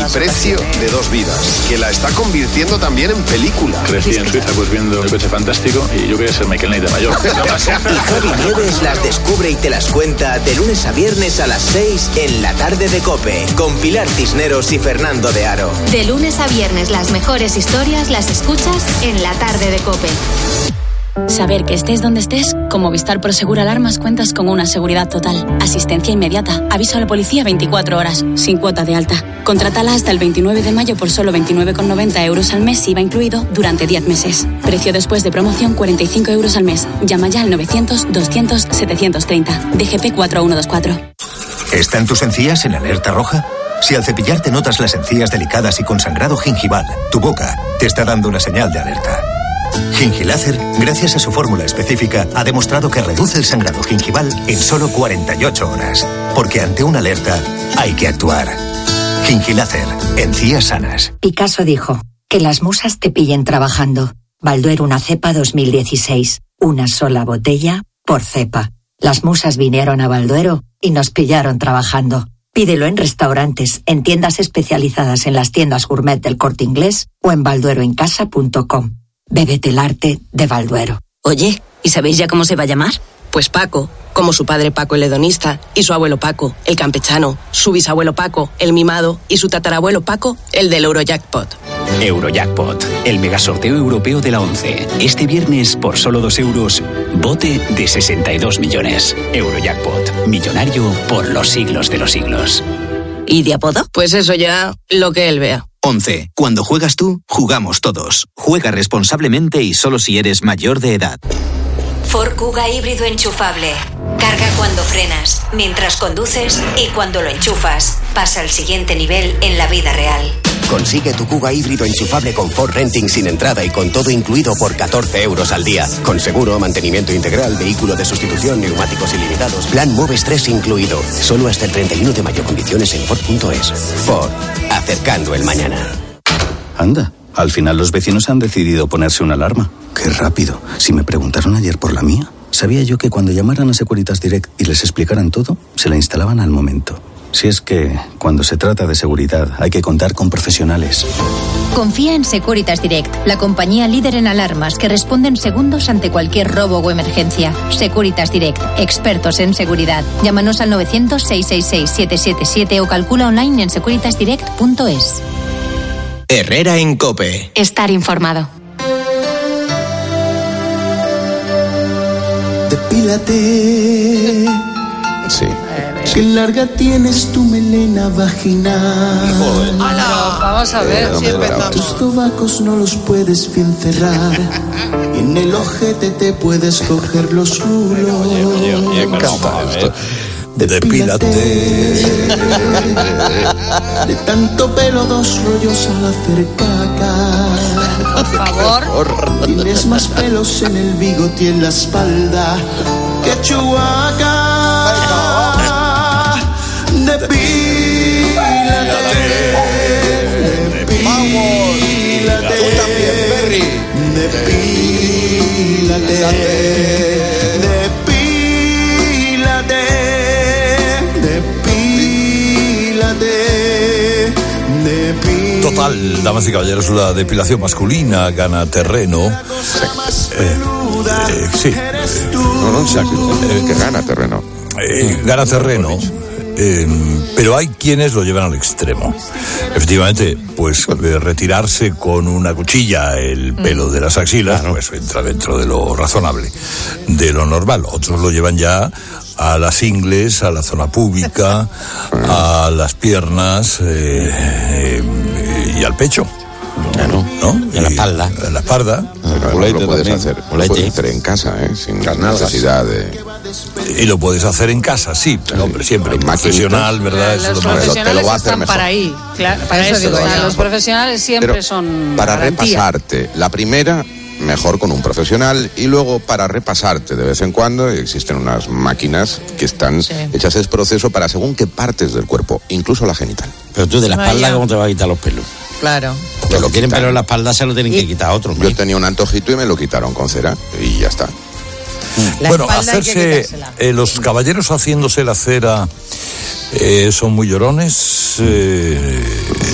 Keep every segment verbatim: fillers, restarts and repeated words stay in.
precio de dos vidas, que la está convirtiendo también en película. Crecí en Suiza pues viendo El coche fantástico y yo quería ser Michael Knight de mayor. Y Javi Nieves las descubre y te las cuenta de lunes a viernes a las seis en La Tarde de COPE, con Pilar Cisneros y Fernando de Aro. De lunes a viernes las mejores historias las escuchas en La Tarde de COPE. Saber que estés donde estés, con Movistar Prosegur Alarmas cuentas con una seguridad total, asistencia inmediata, aviso a la policía veinticuatro horas, sin cuota de alta. Contrátala hasta el veintinueve de mayo por solo veintinueve con noventa euros al mes, I V A incluido, durante diez meses. Precio después de promoción cuarenta y cinco euros al mes. Llama ya al novecientos doscientos setecientos treinta. D G P cuatro uno dos cuatro. ¿Están tus encías en alerta roja? Si al cepillarte notas las encías delicadas y con sangrado gingival, tu boca te está dando una señal de alerta. Gingilácer, gracias a su fórmula específica, ha demostrado que reduce el sangrado gingival en solo cuarenta y ocho horas. Porque ante una alerta, hay que actuar. Gingilácer, encías sanas. Picasso dijo, que las musas te pillen trabajando. Balduero una cepa dos mil dieciséis. Una sola botella por cepa. Las musas vinieron a Balduero y nos pillaron trabajando. Pídelo en restaurantes, en tiendas especializadas en las tiendas gourmet del Corte Inglés o en baldueroencasa punto com. Bébete el arte de Balduero. Oye, ¿y sabéis ya cómo se va a llamar? Pues Paco, como su padre Paco el hedonista, y su abuelo Paco, el campechano, su bisabuelo Paco, el mimado, y su tatarabuelo Paco, el del Eurojackpot. Eurojackpot, el megasorteo europeo de la ONCE. Este viernes, por solo dos euros, bote de sesenta y dos millones. Eurojackpot, millonario por los siglos de los siglos. ¿Y de apodo? Pues eso ya, lo que él vea. once. Cuando juegas tú, jugamos todos. Juega responsablemente y solo si eres mayor de edad. Ford Kuga híbrido enchufable. Carga cuando frenas, mientras conduces y cuando lo enchufas. Pasa al siguiente nivel en la vida real. Consigue tu Kuga híbrido enchufable con Ford Renting sin entrada y con todo incluido por catorce euros al día. Con seguro, mantenimiento integral, vehículo de sustitución, neumáticos ilimitados. Plan Moves tres incluido. Solo hasta el treinta y uno de mayo. Condiciones en Ford punto es. Ford. Acercando el mañana. Anda, al final los vecinos han decidido ponerse una alarma. Qué rápido. Si me preguntaron ayer por la mía, sabía yo que cuando llamaran a Securitas Direct y les explicaran todo, se la instalaban al momento. Si es que, cuando se trata de seguridad, hay que contar con profesionales. Confía en Securitas Direct, la compañía líder en alarmas que responde en segundos ante cualquier robo o emergencia. Securitas Direct, expertos en seguridad. Llámanos al novecientos, seiscientos sesenta y seis, siete siete siete o calcula online en securitas direct punto es. Herrera en COPE. Estar informado. Depílate. Sí. Qué larga tienes tu melena vaginal. Hola, vamos a ver si empezamos. Tus sobacos no los puedes bien cerrar. Y en el ojete te puedes coger los rulos. Oye, oye, oye, me encanta esto. Depílate. De tanto pelo, dos rollos al hacer caca. Por favor. Tienes más pelos en el bigote y en la espalda que Chewbacca. Depílate. Depílate. Tú también, Perry. Depílate. Depílate. Depílate. Depílate. Total, damas y caballeros, la depilación masculina gana terreno. Eh, eh, sí. No, no, exacto. Eh, que gana terreno. Eh, gana terreno. Eh, pero hay quienes lo llevan al extremo. Efectivamente, pues eh, retirarse con una cuchilla el pelo de las axilas, claro, pues entra dentro de lo razonable, de lo normal. Otros lo llevan ya a las ingles, a la zona pública, a las piernas eh, eh, y al pecho. Claro, ¿no? En la espalda. En la espalda. Lo puedes hacer, lo puedes hacer en casa, ¿eh? Sin necesidad de... Y lo puedes hacer en casa, sí, pero hombre, siempre un profesional, ¿verdad? Los Eso profesionales te lo va a hacer están mejor. para ahí, claro, para eso digo, los profesionales siempre Pero son para garantía. repasarte, la primera, mejor con un profesional, y luego para repasarte de vez en cuando, existen unas máquinas que están sí. hechas ese proceso para según qué partes del cuerpo, incluso la genital. Pero tú de la espalda, ¿cómo te vas a quitar los pelos? Claro. Los que tienen pelo en la espalda se lo tienen que quitar a otros. Yo tenía un antojito y me lo quitaron con cera y ya está. La bueno, hacerse eh, los caballeros haciéndose la cera eh, son muy llorones. Eh,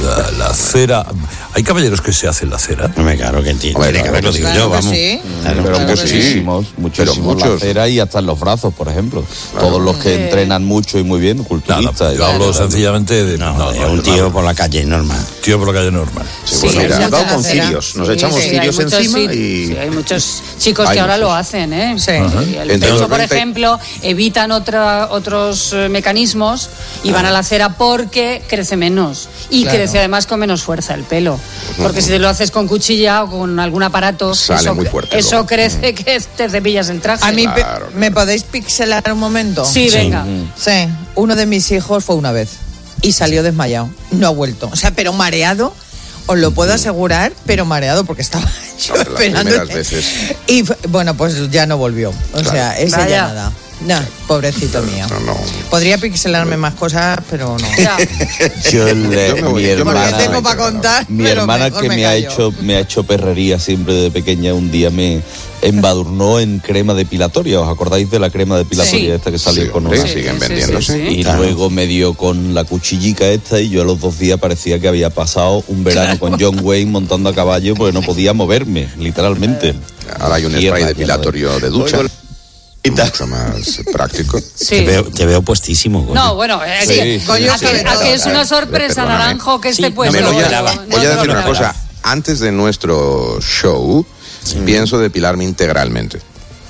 la, la cera. ¿Hay caballeros que se hacen la cera? No me claro que tiene Hombre, que claro ver, lo que digo sí. yo, Claro que vamos. sí. Claro, Pero claro que sí. muchísimos, muchísimos, Pero muchos. muchos. La cera y hasta en los brazos, por ejemplo. Claro. Todos los que Sí. entrenan mucho y muy bien, culturistas. Yo hablo sencillamente de, No, no, de no, un no, tío no. por la calle normal. Tío por la calle normal. Sí, Sí, pues hay mira, mucha acabado con cera. cirios. Nos Sí, echamos sí, cirios hay muchos, encima sí, y... sí, hay muchos chicos Hay que ahora muchos. lo hacen, ¿eh? Sí. Y el Entre pecho, los por veinte ejemplo, evitan otra, otros eh, mecanismos y van a la cera porque crece menos. Y Claro. crece además con menos fuerza el pelo. Porque si te lo haces con cuchilla o con algún aparato, Sale eso, muy fuerte eso luego. crece que te cepillas el traje. A mí, pe- Claro. ¿me podéis pixelar un momento? Sí, venga. Sí, uno de mis hijos fue una vez y salió desmayado. No ha vuelto. O sea, pero mareado, os lo puedo asegurar, pero mareado porque estaba yo No, las esperando. primeras veces. Y f- bueno, pues ya no volvió. O Claro. sea, ese Vaya. ya nada. No, pobrecito mío. No, no. Podría pixelarme más cosas, pero no. Ya. Yo, el, eh, Yo me voy, mi yo me voy. Porque hermana, tengo para contar. mi pero hermana mejor que me, ha callo. hecho me ha hecho perrería siempre desde pequeña, un día me embadurnó en crema depilatoria. ¿Os acordáis de la crema depilatoria Sí. esta que salió Sí, con hombre, una? siguen Sí, sí, vendiéndose. sí, sí. Y Claro. luego me dio con la cuchillica esta y yo a los dos días parecía que había pasado un verano con John Wayne montando a caballo porque no podía moverme, literalmente. Ahora hay un Tierra, spray ya depilatorio de ducha. Oigo, Mucho más práctico. Sí. Te, veo, te veo puestísimo. coño. No, bueno, eh, Sí, sí, sí, Coño, a, sobre que, a todo. que es una Pero sorpresa, perdóname. Naranjo, que Sí, esté no puesto. me lo Voy a, esperaba. No voy a te lo decir una esperaba. cosa. Antes de nuestro show, pienso depilarme integralmente.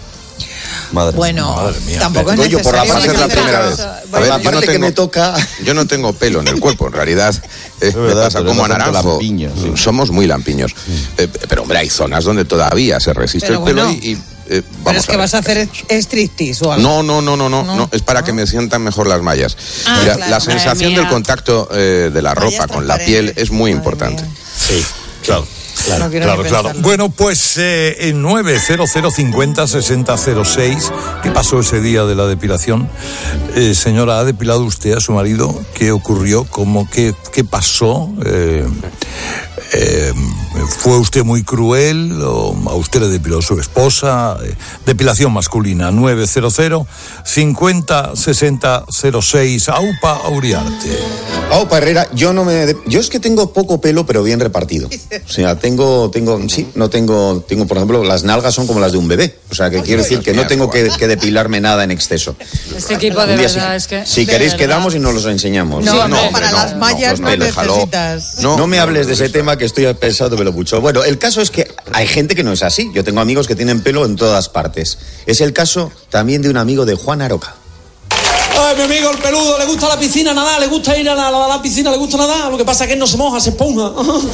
Madre Bueno, Madre mía. tampoco es Coño, por la necesario. Va a ser la hacer primera cosas. vez. A Por ver, la yo no parte que tengo- me toca... Yo no tengo pelo en el cuerpo, en realidad eh, me verdad, pasa pero como a eres bastante Naranjo. lampiño, sí. Somos muy lampiños. Eh, pero hombre, hay zonas donde todavía se resiste Pero el pelo bueno, y, y, eh, Pero vamos es que a ver. vas a hacer striptease o algo. No, no, no, no, no, No, no, es para que me sientan mejor las mallas. Ah, Mira, claro. la Madre sensación mía. del contacto eh, de la Mallas ropa con la piel transparentes. es muy Madre importante. mía. Sí, claro. Claro. No quiero Claro, ni claro. pensarlo. Bueno, pues eh, en nueve cero cero cincuenta sesenta cero seis, ¿qué pasó ese día de la depilación? Eh, señora, ¿ha depilado usted a su marido? ¿Qué ocurrió? ¿Cómo, qué, qué pasó? Eh, eh, ¿Fue usted muy cruel? ¿O a usted le depiló su esposa? Eh, depilación masculina, nueve cero cero cincuenta sesenta cero seis. Aupa Auriarte. Aupa Herrera, yo no me... de- Yo es que tengo poco pelo, pero bien repartido. O sea, tengo, tengo, sí, no tengo, tengo, por ejemplo, las nalgas son como las de un bebé. O sea, que quiero decir que no tengo que, que depilarme nada en exceso. Este equipo de Un día verdad sí. es que... Si de queréis verdad. quedamos y nos los enseñamos. No, Sí, no, hombre, para las mallas no, los pelos, déjalo. necesitas. No, No, me no, hables no, de ese no, tema que estoy pensándomelo mucho. Bueno, el caso es que hay gente que no es así. Yo tengo amigos que tienen pelo en todas partes. Es el caso también de un amigo de Juan Aroca. Ay, mi amigo el peludo, le gusta la piscina nadar, le gusta ir a la, a la piscina, le gusta nadar. Lo que pasa es que él no se moja, se esponja.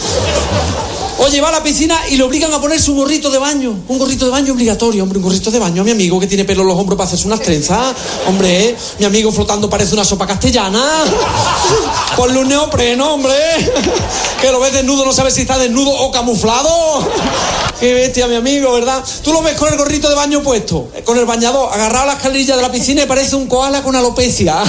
Oye, va a la piscina y le obligan a ponerse un gorrito de baño. Un gorrito de baño obligatorio, hombre, un gorrito de baño. A mi amigo que tiene pelo en los hombros para hacerse unas trenzas. Hombre, ¿eh? Mi amigo flotando parece una sopa castellana. Ponle un neopreno, hombre. Que lo ves desnudo, no sabes si está desnudo o camuflado. Qué bestia, mi amigo, ¿verdad? Tú lo ves con el gorrito de baño puesto, con el bañador, agarrado a la escalerilla de la piscina y parece un koala con alopecia.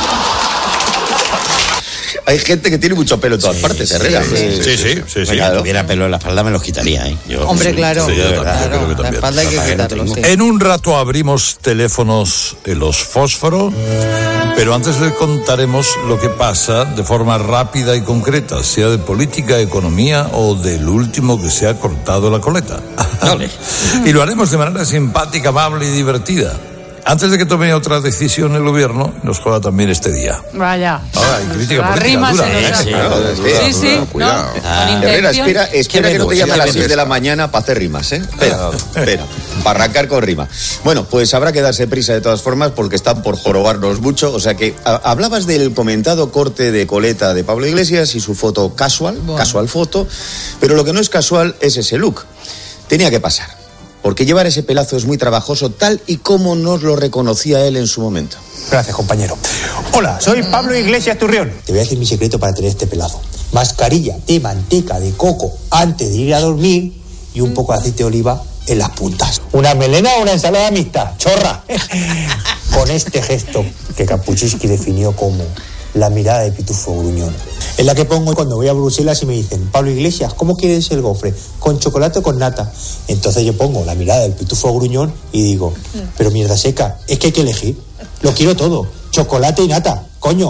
Hay gente que tiene mucho pelo en todas partes, Herrera. Sí, sí, sí. sí, sí. Si tuviera pelo en la espalda me los quitaría, ¿eh? Yo, Hombre, sí, claro. sí, yo de también verdad. creo que La también. espalda hay que Capaz que no quitarlo, tengo. sí. En un rato abrimos teléfonos en los fósforos, pero antes le contaremos lo que pasa de forma rápida y concreta, sea de política, economía o del último que se ha cortado la coleta. Dale. Y lo haremos de manera simpática, amable y divertida. Antes de que tome otra decisión el gobierno, nos juega también este día. Vaya. Ahora, hay crítica La política rima dura, se nos ¿eh? ha- Sí, Sí, sí, no, Cuidado. con Herrera, intención. espera, espera que no te Qué llame a las velocidad. seis de la mañana para hacer rimas, ¿eh? Espera, espera, para arrancar con rima. Bueno, pues habrá que darse prisa de todas formas porque están por jorobarnos mucho. O sea que a- hablabas del comentado corte de coleta de Pablo Iglesias y su foto casual, Bueno. casual foto, pero lo que no es casual es ese look. Tenía que pasar, porque llevar ese pelazo es muy trabajoso, tal y como nos lo reconocía él en su momento. Gracias, compañero. Hola, soy Pablo Iglesias Turrión. Te voy a decir mi secreto para tener este pelazo. Mascarilla de manteca de coco antes de ir a dormir y un poco de aceite de oliva en las puntas. Una melena o una ensalada mixta, chorra. Con este gesto que Kapuczynski definió como la mirada de pitufo gruñón. Es la que pongo cuando voy a Bruselas y me dicen, Pablo Iglesias, ¿cómo quieres el gofre? ¿Con chocolate o con nata? Entonces yo pongo la mirada del pitufo gruñón y digo, pero mierda seca, es que hay que elegir. Lo quiero todo, chocolate y nata, coño.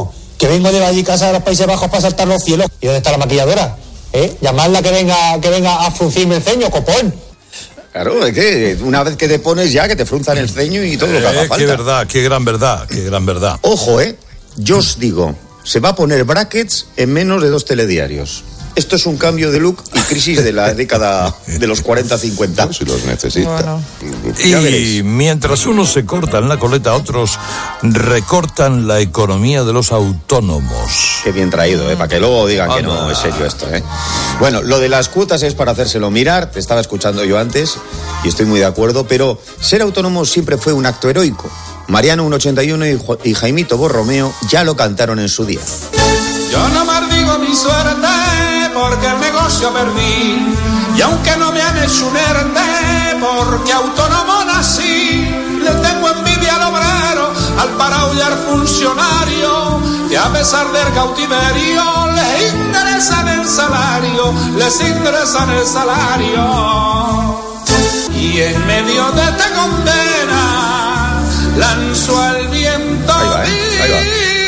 que vengo de Vallecasa de los Países Bajos para saltar los cielos. ¿Y dónde está la maquilladora? ¿Eh? Llamadla que venga, que venga a fruncirme el ceño, copón. Claro, es que una vez que te pones ya, que te frunzan el ceño y todo lo que haga Eh, falta. qué verdad, qué gran verdad, qué gran verdad. Ojo, ¿eh? Yo os digo, se va a poner brackets en menos de dos telediarios. Esto es un cambio de look y crisis de la década de los cuarenta cincuenta. Si los necesita. Bueno. Ya Y veréis. mientras unos se cortan la coleta, otros recortan la economía de los autónomos. Qué bien traído, ¿eh? Para que luego digan que no es serio esto, ¿eh? Bueno, lo de las cuotas es para hacérselo mirar, te estaba escuchando yo antes y estoy muy de acuerdo, pero ser autónomo siempre fue un acto heroico. Mariano uno ochenta y uno y, Ju- y Jaimito Borromeo ya lo cantaron en su día. Yo no maldigo mi suerte porque el negocio perdí. Y aunque no me han hecho un ERTE porque autónomo nací, le tengo envidia al obrero, al parado y al funcionario, que a pesar del cautiverio les interesan el salario, les interesan el salario. Y en medio de esta condena lanzo al viento. Ahí va, ¿eh? Ahí va.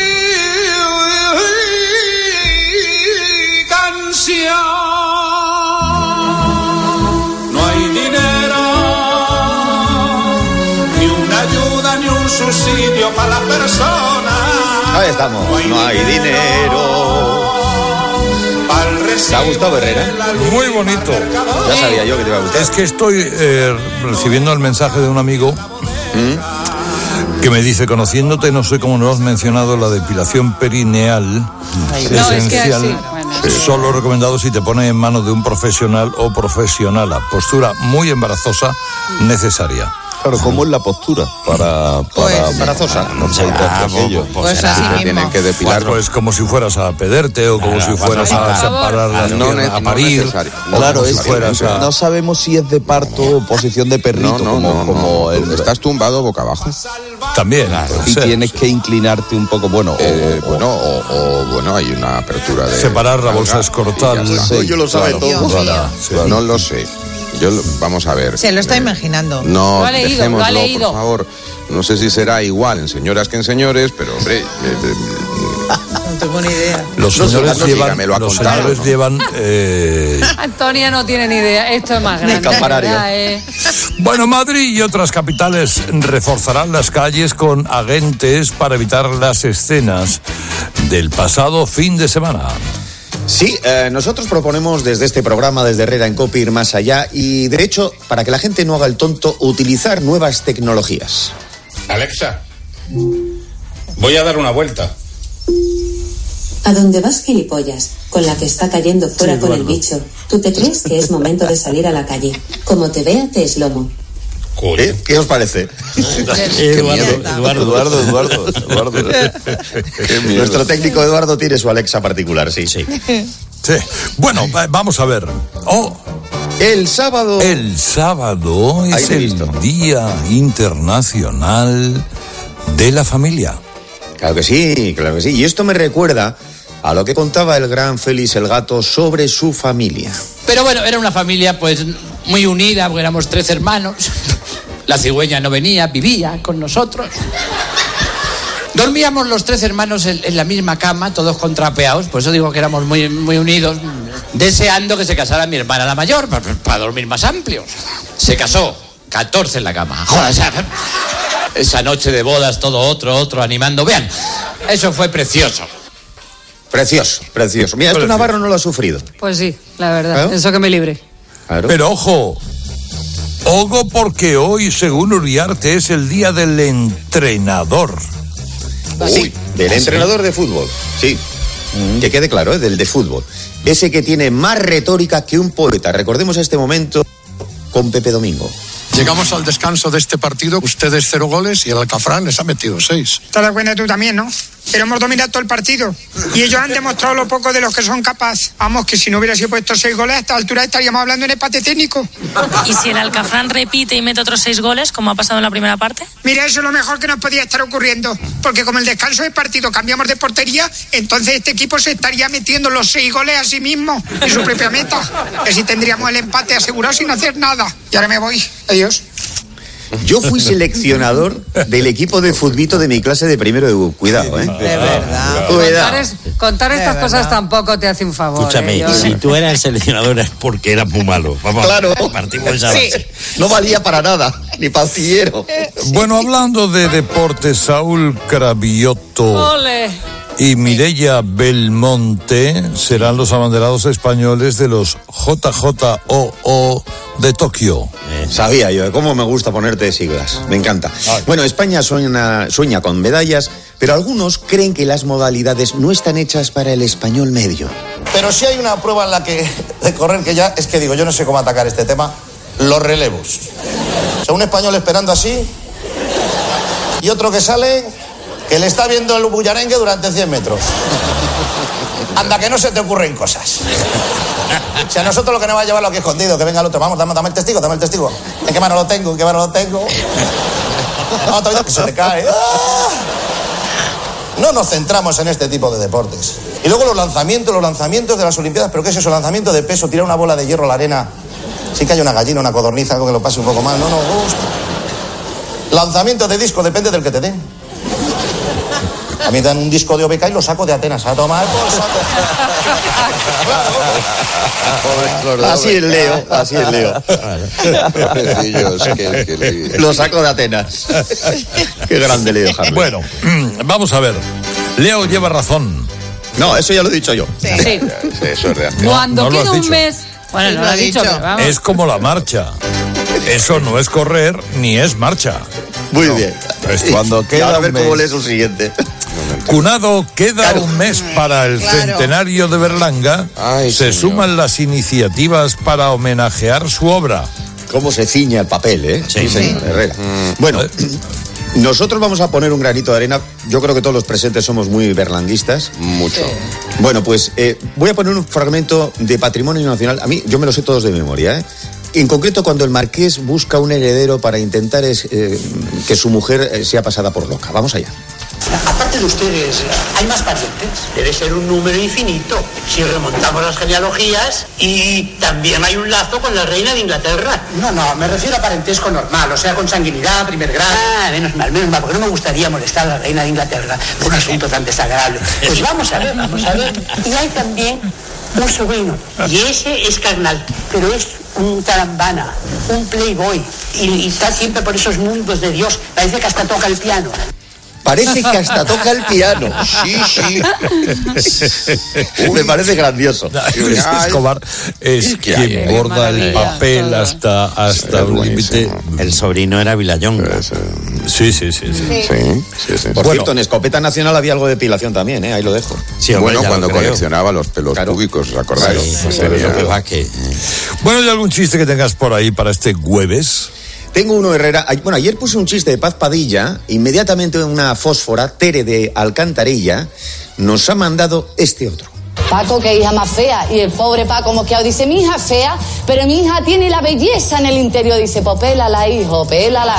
No hay dinero, ni una ayuda, ni un subsidio para la persona. Ahí estamos, no hay dinero. ¿Te ha gustado, Herrera? Muy bonito. Ya sabía yo que te iba a gustar. Es que estoy eh, recibiendo el mensaje de un amigo que me dice, conociéndote, no sé cómo nos has mencionado la depilación perineal esencial, No, es que así, bueno. solo recomendado si te pone en manos de un profesional o profesionala. Postura muy embarazosa, necesaria. Claro, ¿cómo es la postura para, para Pues- Embarazosa. no saltar aquello? Pues así Te tienen mismo. que depilar. Pues como si fueras a pederte o como si fueras Por a favor. separar la No pierna, ne- a no parir, necesario. o Claro, como si es que fueras a... no sabemos si es de parto o posición de perrito, No, no, como, no, como no. el- Estás tumbado boca abajo. También, puede y ser. tienes que inclinarte un poco, bueno, o- Eh, o- bueno, o, o, bueno, hay una apertura de... Separar la bolsa nalga escrotal. y ya está. Sí, Yo lo sabe claro. todo. Dios mío. Sí. No lo sé. Yo lo- vamos a ver. Se lo está Eh, imaginando. No, Lo ha leído, dejémoslo, lo ha leído. por favor. No sé si será igual en señoras que en señores, pero hombre, eh, eh, No tengo ni idea. Los No, señores no, llevan, dígame, lo ha los contado, señores ¿no? llevan eh, Antonia no tiene ni idea. Esto es más grande. campanario. ¿verdad, eh? Bueno, Madrid y otras capitales reforzarán las calles con agentes para evitar las escenas del pasado fin de semana. Sí, eh, nosotros proponemos desde este programa, desde Herrera en Cope, ir más allá y, de hecho, para que la gente no haga el tonto, utilizar nuevas tecnologías. Alexa, voy a dar una vuelta. ¿A dónde vas, gilipollas? Con la que está cayendo fuera Sí, con el Eduardo. bicho. ¿Tú te crees que es momento de salir a la calle? Como te vea, te eslomo. ¿Eh? ¿Qué os parece? Eduardo, Eduardo. Eduardo, Eduardo, Eduardo. qué miedo. Nuestro técnico Eduardo tiene su Alexa particular, sí. Sí. Sí. Bueno, va- vamos a ver. Oh, El sábado... el sábado Ahí es te he el visto. Día Internacional de la Familia. Claro que sí, claro que sí. Y esto me recuerda a lo que contaba el gran Félix el Gato sobre su familia. Pero bueno, era una familia pues muy unida, porque éramos tres hermanos. La cigüeña no venía, vivía con nosotros. Dormíamos los tres hermanos en, en la misma cama, todos contrapeados, por eso digo que éramos muy, muy unidos, deseando que se casara mi hermana la mayor, para, para dormir más amplios. Se casó, catorce en la cama. Joder, esa, esa noche de bodas, todo otro, otro animando. Vean, eso fue precioso. Precioso, precioso. Mira, esto Precioso. Navarro no lo ha sufrido. Pues sí, la verdad. ¿Claro? Eso que me libre. Claro. Pero ojo, ojo porque hoy, según Uriarte, es el Día del Entrenador. Sí, del entrenador de fútbol. Sí. Que quede claro, ¿eh? Del de fútbol. Ese que tiene más retórica que un poeta. Recordemos este momento con Pepe Domingo. Llegamos al descanso de este partido, ustedes cero goles y el Alcafrán les ha metido seis. Te das cuenta tú también, ¿no? Pero hemos dominado todo el partido. Y ellos han demostrado lo poco de los que son capaces. Vamos, que si no hubiera sido puesto seis goles, a esta altura estaríamos hablando en empate técnico. ¿Y si el Alcafrán repite y mete otros seis goles, como ha pasado en la primera parte? Mira, eso es lo mejor que nos podía estar ocurriendo. Porque como el descanso del partido cambiamos de portería, entonces este equipo se estaría metiendo los seis goles a sí mismo en su propia meta. Que si tendríamos el empate asegurado sin hacer nada. Y ahora me voy. Adiós. Yo fui seleccionador del equipo de futbito de mi clase de primero de U. Cuidado, ¿eh? De verdad. Cuidado. Contar, es- contar De estas verdad. cosas tampoco te hace un favor. Escúchame, ¿eh? Yo- si tú eras el seleccionador es porque eras muy malo. Vamos, Claro. partimos de esa Sí, base. no valía para nada, ni pastillero. Bueno, hablando de deportes, Saúl Cravioto Ole. y Mireia Belmonte serán los abanderados españoles de los J J O O de Tokio. Sabía yo, cómo me gusta ponerte siglas, me encanta. Bueno, España sueña, sueña con medallas, pero algunos creen que las modalidades no están hechas para el español medio. Pero si hay una prueba en la que de correr que ya es que digo, yo no sé cómo atacar este tema, los relevos. O sea, un español esperando así y otro que sale que le está viendo el bullarengue durante cien metros. Anda, que no se te ocurren cosas. O sea, nosotros lo que nos va a llevarlo aquí escondido, que venga el otro, vamos, dame, dame el testigo, dame el testigo. ¿En qué mano lo tengo? ¿En qué mano lo tengo? No, todavía que se le cae. ¡Ah! No nos centramos en este tipo de deportes. Y luego los lanzamientos, los lanzamientos de las Olimpiadas, ¿pero qué es eso? Lanzamiento de peso, tirar una bola de hierro a la arena. Sí que hay una gallina, una codorniz, algo que lo pase un poco mal, no nos gusta. Lanzamiento de disco, depende del que te den. A mí me dan un disco de O B K y lo saco de Atenas a tomar por saco. Así es Leo, así es Leo. Pobrecillos, que- que le- Lo saco de Atenas. Qué grande Leo, Harley. Bueno, vamos a ver. Leo lleva razón. No, eso ya lo he dicho yo. Sí. Eso es real. Cuando no lo queda has un dicho. mes. Bueno, Sí, no lo lo ha ha dicho, dicho. pero vamos. Es como la marcha. Eso no es correr ni es marcha. Muy bien. Cuando Y queda ahora a un ver cómo mes. lees el siguiente. Cunado, queda Claro. un mes para el Claro. centenario de Berlanga. Ay, Se señor. suman las iniciativas para homenajear su obra. Cómo se ciña el papel, ¿eh? Sí. señor Herrera. Bueno, nosotros vamos a poner un granito de arena. Yo creo que todos los presentes somos muy berlanguistas. Mucho. Bueno, pues eh, voy a poner un fragmento de Patrimonio Nacional. A mí, yo me lo sé todos de memoria, ¿eh? En concreto, cuando el marqués busca un heredero para intentar es, eh, que su mujer eh, sea pasada por loca. Vamos allá. Aparte de ustedes, ¿hay más parientes? Debe ser un número infinito, si remontamos las genealogías, y también hay un lazo con la reina de Inglaterra. No, no, me refiero a parentesco normal, o sea, con sanguinidad, primer grado. Ah, menos mal, menos mal, porque no me gustaría molestar a la reina de Inglaterra por un asunto tan desagradable. Pues vamos a ver, vamos a ver. Y hay también un sobrino, y ese es carnal, pero es un tarambana, un playboy, y, y está siempre por esos mundos de Dios, parece que hasta toca el piano. Parece que hasta toca el piano. Sí, sí. Me parece grandioso. Luis Escobar es ¿Qué quien hay? borda el maravilla. papel hasta, hasta un límite. El sobrino era Villayón. Sí, sí, sí. sí. Sí, sí, sí. Por Bueno. cierto, en Escopeta Nacional había algo de depilación también, ¿eh? Ahí lo dejo. Sí, hombre, Bueno, ya cuando lo creo. coleccionaba los pelos Claro. públicos, ¿os acordáis? Sí, Pues pero tenía- lo que va que... Bueno, ¿hay algún chiste que tengas por ahí para este jueves? Tengo uno, Herrera. Ay- Bueno, ayer puse un chiste de Paz Padilla. Inmediatamente una fósfora, Tere de Alcantarilla, nos ha mandado este otro. Paco, qué hija más fea. Y el pobre Paco mosqueado dice, mi hija es fea, pero mi hija tiene la belleza en el interior. Dice, pues pélala, hijo, pélala.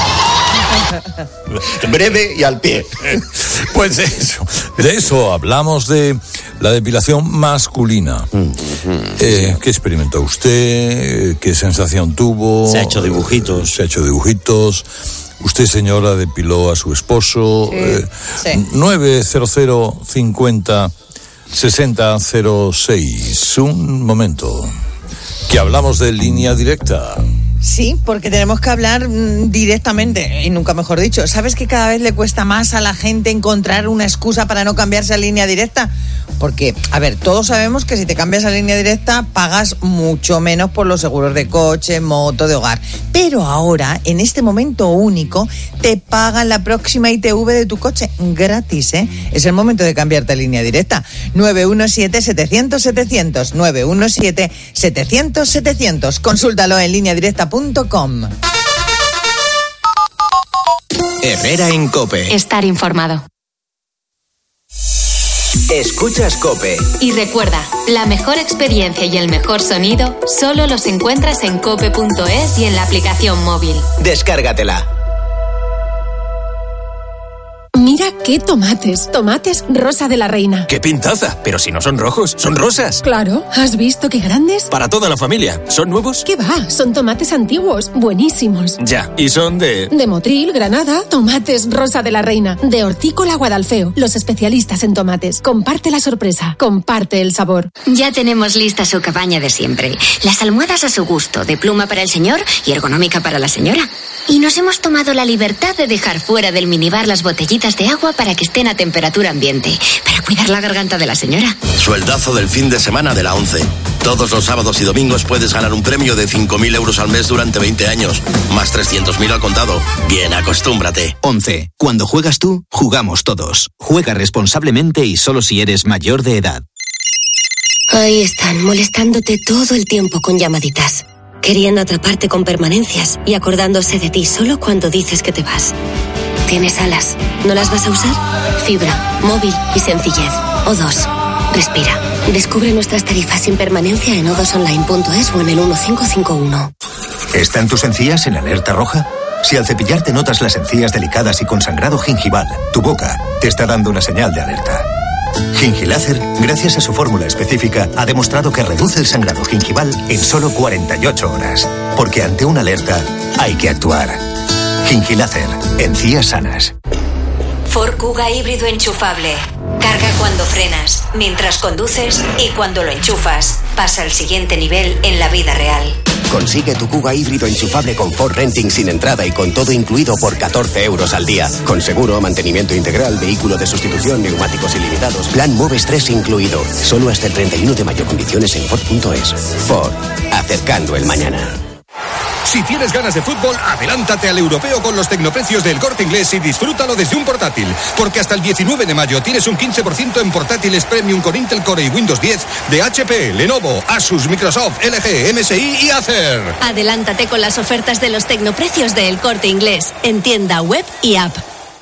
Breve y al pie. Pues eso, de eso hablamos, de la depilación masculina. Eh, ¿Qué experimentó usted? ¿Qué sensación tuvo? Se ha hecho dibujitos. Se ha hecho dibujitos. Usted, señora, depiló a su esposo. Sí, Eh, sí. nueve cero cero cincuenta sesenta cero seis. Un momento. Que hablamos de línea directa. Sí, porque tenemos que hablar mm, directamente, y nunca mejor dicho. ¿Sabes que cada vez le cuesta más a la gente encontrar una excusa para no cambiarse a línea directa? Porque, a ver, todos sabemos que si te cambias a línea directa pagas mucho menos por los seguros de coche, moto, de hogar. Pero ahora, en este momento único, te pagan la próxima I T V de tu coche gratis, ¿eh? Es el momento de cambiarte a línea directa. nueve uno siete, setecientos, setecientos, nueve uno siete, setecientos, setecientos. Consúltalo en línea directa punto com. Herrera en COPE. Estar informado. Escuchas COPE. Y recuerda, la mejor experiencia y el mejor sonido solo los encuentras en cope punto es y en la aplicación móvil. Descárgatela. Mira ¡Qué tomates! Tomates Rosa de la Reina. ¡Qué pintaza! Pero si no son rojos, son rosas. Claro, ¿has visto qué grandes? Para toda la familia. ¿Son nuevos? ¿Qué va? Son tomates antiguos, buenísimos. Ya, y son de... De Motril, Granada, tomates Rosa de la Reina. De Hortícola Guadalfeo, los especialistas en tomates. Comparte la sorpresa, comparte el sabor. Ya tenemos lista su cabaña de siempre. Las almohadas a su gusto, de pluma para el señor y ergonómica para la señora. Y nos hemos tomado la libertad de dejar fuera del minibar las botellitas de agua para que estén a temperatura ambiente, para cuidar la garganta de la señora. Sueldazo del fin de semana de la ONCE. Todos los sábados y domingos puedes ganar un premio de cinco mil euros al mes durante veinte años, más trescientos mil al contado. Bien, acostúmbrate. ONCE. Cuando juegas tú, jugamos todos. Juega responsablemente y solo si eres mayor de edad. Ahí están, molestándote todo el tiempo con llamaditas. Querían atraparte con permanencias y acordándose de ti solo cuando dices que te vas. ¿Tienes alas? ¿No las vas a usar? Fibra, móvil y sencillez. O dos. Respira. Descubre nuestras tarifas sin permanencia en o dos online punto es o en el uno cinco cinco uno. ¿Están tus encías en alerta roja? Si al cepillarte notas las encías delicadas y con sangrado gingival, tu boca te está dando una señal de alerta. Gingilácer, gracias a su fórmula específica, ha demostrado que reduce el sangrado gingival en solo cuarenta y ocho horas. Porque ante una alerta hay que actuar. Gingilácer, encías sanas. Ford Kuga híbrido enchufable. Carga cuando frenas, mientras conduces y cuando lo enchufas. Pasa al siguiente nivel en la vida real. Consigue tu Kuga híbrido enchufable con Ford Renting sin entrada y con todo incluido por catorce euros al día. Con seguro, mantenimiento integral, vehículo de sustitución, neumáticos ilimitados. Plan Moves tres incluido. Solo hasta el treinta y uno de mayo. Condiciones en Ford punto es. Ford. Acercando el mañana. Si tienes ganas de fútbol, adelántate al europeo con los tecnoprecios del Corte Inglés y disfrútalo desde un portátil. Porque hasta el diecinueve de mayo tienes un quince por ciento en portátiles premium con Intel Core y Windows diez de H P, Lenovo, Asus, Microsoft, L G, M S I y Acer. Adelántate con las ofertas de los tecnoprecios del Corte Inglés en tienda web y app.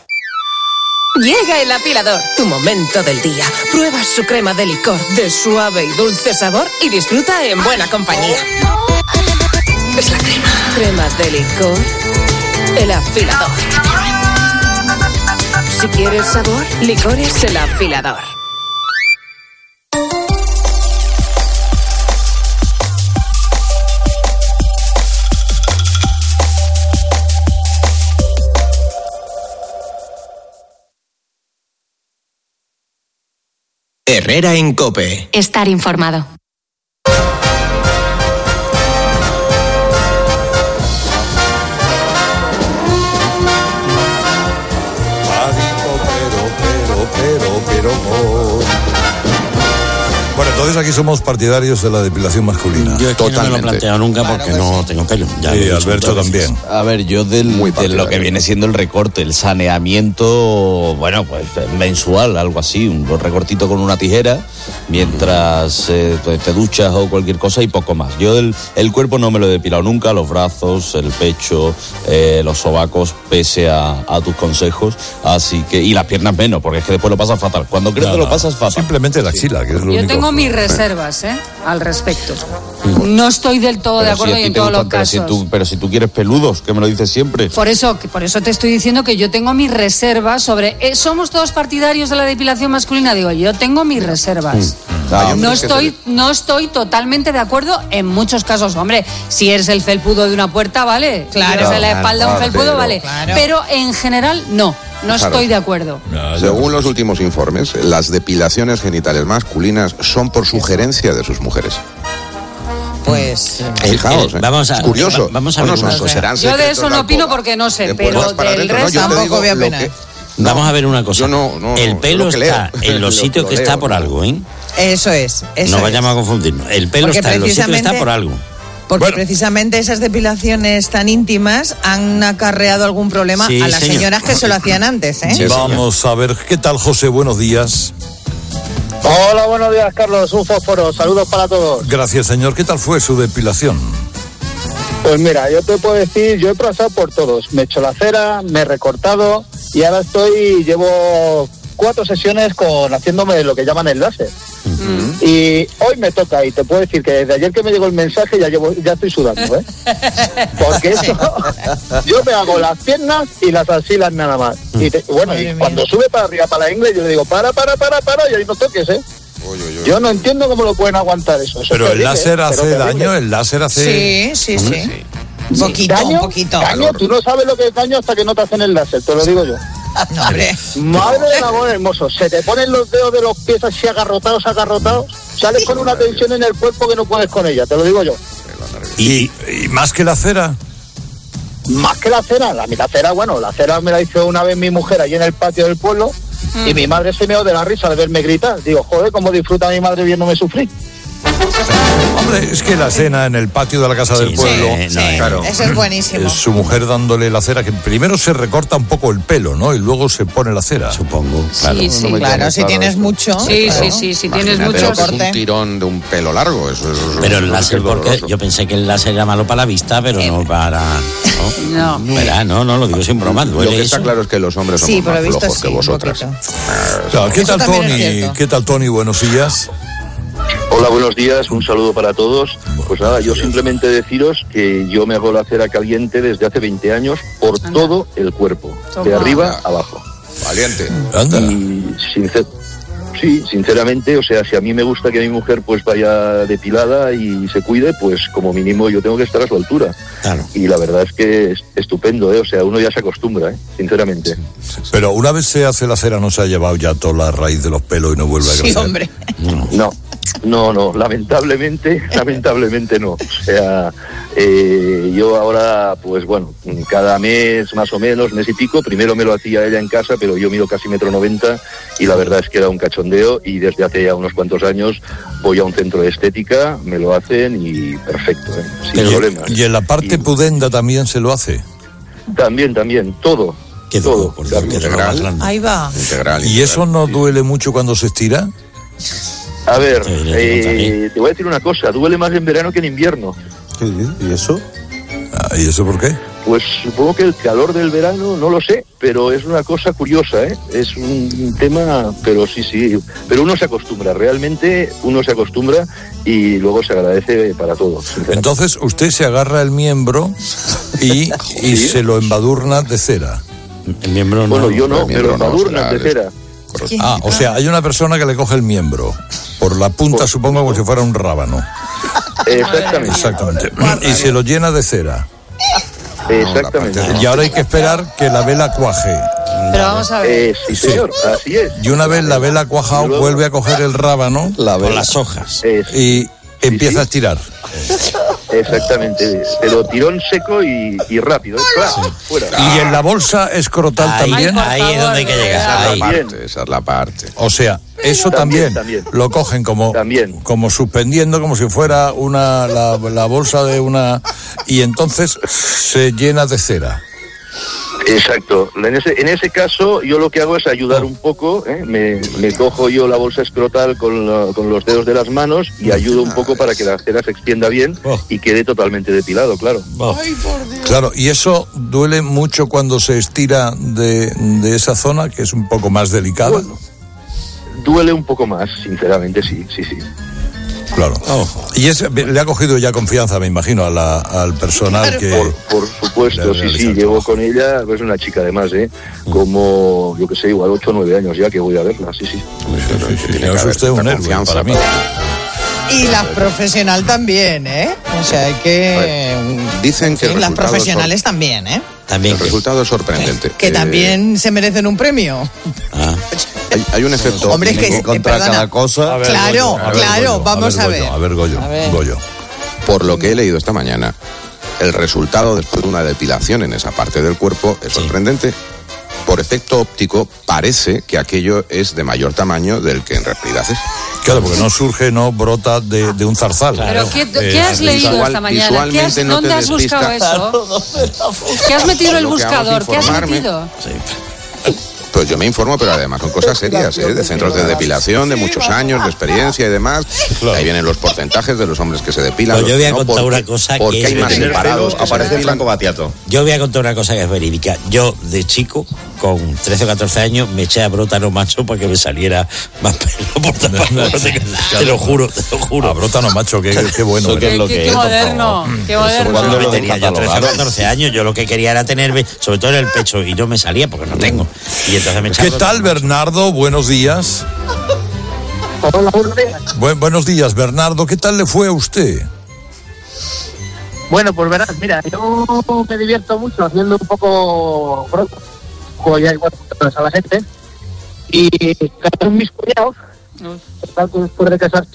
Llega el afilador, tu momento del día. Prueba su crema de licor de suave y dulce sabor y disfruta en buena compañía. Es la crema. Crema de licor. El afilador. Si quieres sabor, licor es el afilador. Herrera en COPE. Estar informado. Bueno, entonces aquí somos partidarios de la depilación masculina. Yo es que no me lo he planteado nunca porque no tengo pelo. Ya y Alberto también. A ver, yo del, de lo que viene siendo el recorte, el saneamiento, bueno, pues mensual, algo así, un recortito con una tijera, mientras eh, te duchas o cualquier cosa y poco más. Yo el, el cuerpo no me lo he depilado nunca, los brazos, el pecho, eh, los sobacos, pese a, a tus consejos, así que, y las piernas menos, porque es que después lo pasas fatal. Cuando crees que lo pasas fatal. Simplemente la axila, que es lo Yo único. tengo mis reservas, ¿eh? Al respecto. No estoy del todo Pero de acuerdo si a ti en te todos gustan, los pero casos. Si tú, pero si tú quieres peludos, que me lo dices siempre. Por eso, por eso te estoy diciendo que yo tengo mis reservas sobre... eh, ¿Somos todos partidarios de la depilación masculina? Digo, yo tengo mis reservas. Ah, No estoy, no estoy totalmente de acuerdo en muchos casos. Hombre, si eres el felpudo de una puerta, vale. Claro. Si eres en la espalda Claro, un felpudo, pero- vale. Claro. Pero en general, no. No Claro. estoy de acuerdo. Según los últimos informes, las depilaciones genitales masculinas son por sugerencia de sus mujeres. Pues... Fijaos, eh, ¿eh? vamos a- Es curioso. va- vamos a Bueno, ver una son- cosa. serán Yo de secretos eso de no opino alcoba. porque no sé, De pero puertas para del adentro, no, resto... yo te Tampoco digo voy a lo opinar. que- Vamos a ver una cosa. Yo no- no- el pelo lo que está leo. en los Lo- sitios lo que leo, está por ¿no? algo, ¿eh? Eso es. Eso No es. vayamos a confundirnos. El pelo Porque está en los sitios que está precisamente- por algo. Porque precisamente esas depilaciones tan íntimas han acarreado algún problema Sí, a las señor. señoras que se lo hacían antes, ¿eh? Vamos a ver, ¿qué tal, José? Buenos días. Hola, buenos días, Carlos. Un fósforo. Saludos para todos. Gracias, señor. ¿Qué tal fue su depilación? Pues mira, yo te puedo decir, yo he pasado por todos. Me he hecho la cera, me he recortado y ahora estoy, llevo cuatro sesiones con haciéndome lo que llaman el láser. Uh-huh. Y hoy me toca, y te puedo decir que desde ayer que me llegó el mensaje ya llevo, ya estoy sudando, ¿eh? Porque eso, yo me hago las piernas y las axilas nada más. Y te, bueno, y cuando sube para arriba, para la ingle, yo le digo, para, para, para, para, y ahí no toques, ¿eh? Uy, uy, uy. Yo no entiendo cómo lo pueden aguantar eso. eso pero terrible, el láser ¿eh? hace pero daño, terrible. el láser hace... Sí, sí, sí. sí. Un poquito, ¿Daño? un poquito. Daño, tú no sabes lo que es daño hasta que no te hacen el láser, te lo digo yo. No, hombre. Madre del amor hermoso, se te ponen los dedos de los pies así agarrotados, agarrotados, sales con una tensión en el cuerpo que no puedes con ella, te lo digo yo. ¿Y, y más que la cera? Más que la cera, la, la cera, bueno, la cera me la hizo una vez mi mujer allí en el patio del pueblo mm. y mi madre se meó de la risa de verme gritar. Digo, joder, cómo disfruta mi madre viéndome sufrir. Hombre, es que la cena en el patio de la casa sí, del pueblo, sí, sí. Claro, eso es buenísimo. Es su mujer dándole la cera, que primero se recorta un poco el pelo, ¿no? Y luego se pone la cera. Supongo. Claro, sí, sí, no claro, si tienes eso. mucho. Sí, claro. sí, sí, si Imagínate, tienes mucho es un tirón de un pelo largo. Eso, eso, eso, pero el eso láser, porque yo pensé que el láser era malo para la vista, pero eh. no para. No, no. ¿Verdad? No, no, lo digo sin broma. Lo que está eso? Claro es que los hombres somos sí, más flojos sí, que vosotras. Claro, ¿qué tal, Tony? ¿Qué tal, Tony? Buenos días. Hola, buenos días, un saludo para todos. Pues nada, yo simplemente deciros que yo me hago la cera caliente desde hace veinte años por Anda. todo el cuerpo, Toma. de arriba a abajo. Valiente. Anda. Y sincer- sí, sinceramente, o sea, si a mí me gusta que mi mujer pues vaya depilada y se cuide, pues como mínimo yo tengo que estar a su altura. Claro. Y la verdad es que es estupendo, ¿eh? O sea, uno ya se acostumbra, ¿eh? Sinceramente. Pero una vez se hace la cera, ¿no se ha llevado ya toda la raíz de los pelos y no vuelve a crecer? Sí, hombre. No. no. No, no, lamentablemente, lamentablemente no. O sea, eh, yo ahora, pues bueno, cada mes más o menos, mes y pico, primero me lo hacía ella en casa, pero yo mido casi metro noventa y la verdad es que era un cachondeo y desde hace ya unos cuantos años voy a un centro de estética, me lo hacen y perfecto, ¿eh? Sin pero, problemas. ¿Y en la parte y, pudenda también se lo hace? También, también, todo. ¿Qué todo? Por Dios, integral. Ahí va. Integral, ¿Y eso no duele mucho cuando se estira? A ver, eh, te voy a decir una cosa, duele más en verano que en invierno. ¿Y eso? Ah, ¿y eso por qué? Pues supongo que el calor del verano, no lo sé, pero es una cosa curiosa, ¿eh? Es un tema, pero sí, sí, pero uno se acostumbra, realmente uno se acostumbra y luego se agradece para todo. Entonces usted se agarra el miembro y, y ¿Sí? se lo embadurna de cera. El miembro no. Bueno, yo no, pero embadurna de cera. Ah, o sea, hay una persona que le coge el miembro por la punta, por, supongo, como si fuera un rábano. Exactamente. Exactamente. Y se lo llena de cera. Exactamente. Y ahora hay que esperar que la vela cuaje. Pero vamos a ver. Eh, sí, señor, sí. Así es. Y una vez la vela cuajado, luego vuelve a coger el rábano la con las hojas es. y empieza sí, sí. a estirar. Exactamente, pero tirón seco y, y rápido, ¿eh? Claro, sí. fuera. Y en la bolsa escrotal ahí, también. Ahí es donde hay que llegar. Esa es ahí. la parte, esa es la parte. O sea, eso también, también, también. lo cogen como, también. como suspendiendo, como si fuera una la, la bolsa de una... Y entonces se llena de cera. Exacto. En ese, en ese caso, yo lo que hago es ayudar un poco, ¿eh? me, me cojo yo la bolsa escrotal con, la, con los dedos de las manos y ayudo un poco para que la cera se extienda bien y quede totalmente depilado, claro. Ay, por Dios. Claro, y eso duele mucho cuando se estira de, de esa zona, que es un poco más delicada. Bueno, duele un poco más, sinceramente, sí, sí, sí. Claro. Oh. Y es, le ha cogido ya confianza, me imagino, a la, al personal que... Por, por supuesto, sí, sí, llevo con ella, es pues una chica además, ¿eh? Como, yo que sé, igual ocho o nueve años ya que voy a verla, sí, sí. sí, sí, sí, sí es usted un héroe para mí. Y la profesional también, ¿eh? O sea, hay que... Dicen que... Sí, las profesionales sor... también, ¿eh? También. El resultado es sorprendente. Que, que eh... también se merecen un premio. Ah. Hay, hay un efecto... Hombre, es que... Contra perdona. cada cosa... A ver, claro, Goyo, a ver, claro, Goyo, vamos a ver, a ver. Goyo, a ver, Goyo, a ver. Goyo. Por lo que he leído esta mañana, el resultado después de una depilación en esa parte del cuerpo es sorprendente. Sí. Por efecto óptico, parece que aquello es de mayor tamaño del que en realidad es. Claro, porque no surge, no brota de, de un zarzal. Pero ¿qué, ¿qué has eh, leído visual, esta mañana? ¿Qué has, no ¿Dónde has buscado eso? ¿Qué has metido en el buscador? ¿Qué has metido? Sí. Pues yo me informo, pero además son cosas serias, ¿eh? De centros de depilación, de muchos años, de experiencia y demás. Claro. Ahí vienen los porcentajes de los hombres que se depilan. Pues yo voy a no, contar porque, una cosa porque que hay es más separados. Aparece Franco Batiato. Yo voy a contar una cosa que es verídica. Yo, de chico, con trece o catorce años me eché a brótano macho para que me saliera más pelo por taparlo. Te lo juro, te lo juro. A brótano macho, qué, qué bueno. Eso que es lo Qué, que qué es, moderno, qué moderno. Cuando lo tenía yo trece o catorce años, yo lo que quería era tener, sobre todo en el pecho, y no me salía porque no tengo. Y entonces me ¿Qué tal, Bernardo? Buenos días. Hola, buenos días. Bu- buenos días, Bernardo. ¿Qué tal le fue a usted? Bueno, pues verás, mira, yo me divierto mucho haciendo un poco pronto, como ya igual a la gente, y cada mis cuñados, tal que después de casarse,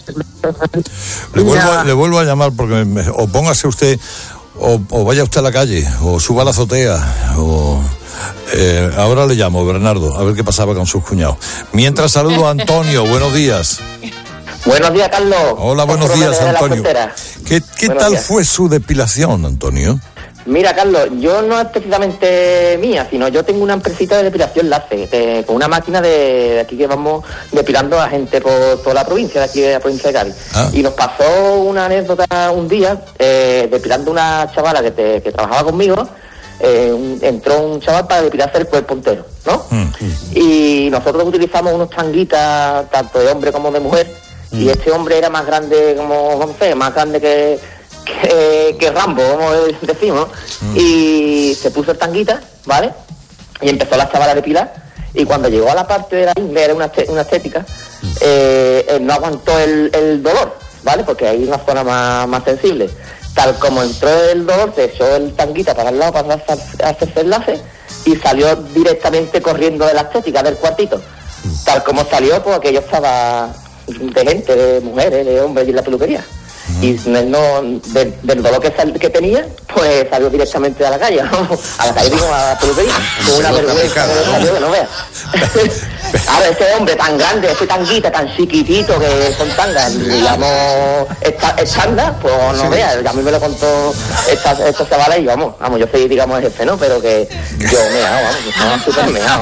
Le vuelvo, le vuelvo a llamar porque me- o póngase usted, o, o vaya usted a la calle, o suba a la azotea, o... Eh, ahora le llamo, Bernardo, a ver qué pasaba con sus cuñados. Mientras saludo a Antonio, buenos días. Buenos días, Carlos. Hola, buenos Otro días, desde la Antonio. frontera. ¿Qué, qué Buenos tal días. fue su depilación, Antonio? Mira, Carlos, yo no es precisamente mía, sino yo tengo una empresita de depilación láser, de- con una máquina de, de aquí que vamos depilando a gente por toda la provincia, de aquí de la provincia de Cádiz. Ah. Y nos pasó una anécdota un día, eh, depilando una chavala que, te- que trabajaba conmigo, eh, un- entró un chaval para depilarse el cuerpo entero, ¿no? Y nosotros utilizamos unos tanguitas, tanto de hombre como de mujer, y este hombre era más grande, como, no sé, más grande que, que, que Rambo, como decimos, y se puso el tanguita, ¿vale? Y empezó la chavala a depilar, y cuando llegó a la parte de la ingle, era una, este- una estética, eh, él no aguantó el, el dolor, ¿vale? Porque ahí es una zona más, más sensible. Tal como entró el dolor, se echó el tanguita para el lado para hacer- hacerse el láser, y salió directamente corriendo de la estética del cuartito. Tal como salió, pues aquello estaba de gente, de mujeres, de hombres y en la peluquería. Y él no, de- del dolor que, sal- que tenía, pues salió directamente a la calle, ¿no? A la calle, digo, a la peluquería, con una vergüenza que salió que no veas. Ahora, ese hombre tan grande, ese tanguita tan chiquitito que son tangas, digamos, esta- estándar, pues no veas, a mí me lo contó esta, esta chavala y vamos, vamos, yo soy, digamos, el jefe, ¿no? Pero que yo me hago, vamos, que estaba súper meado.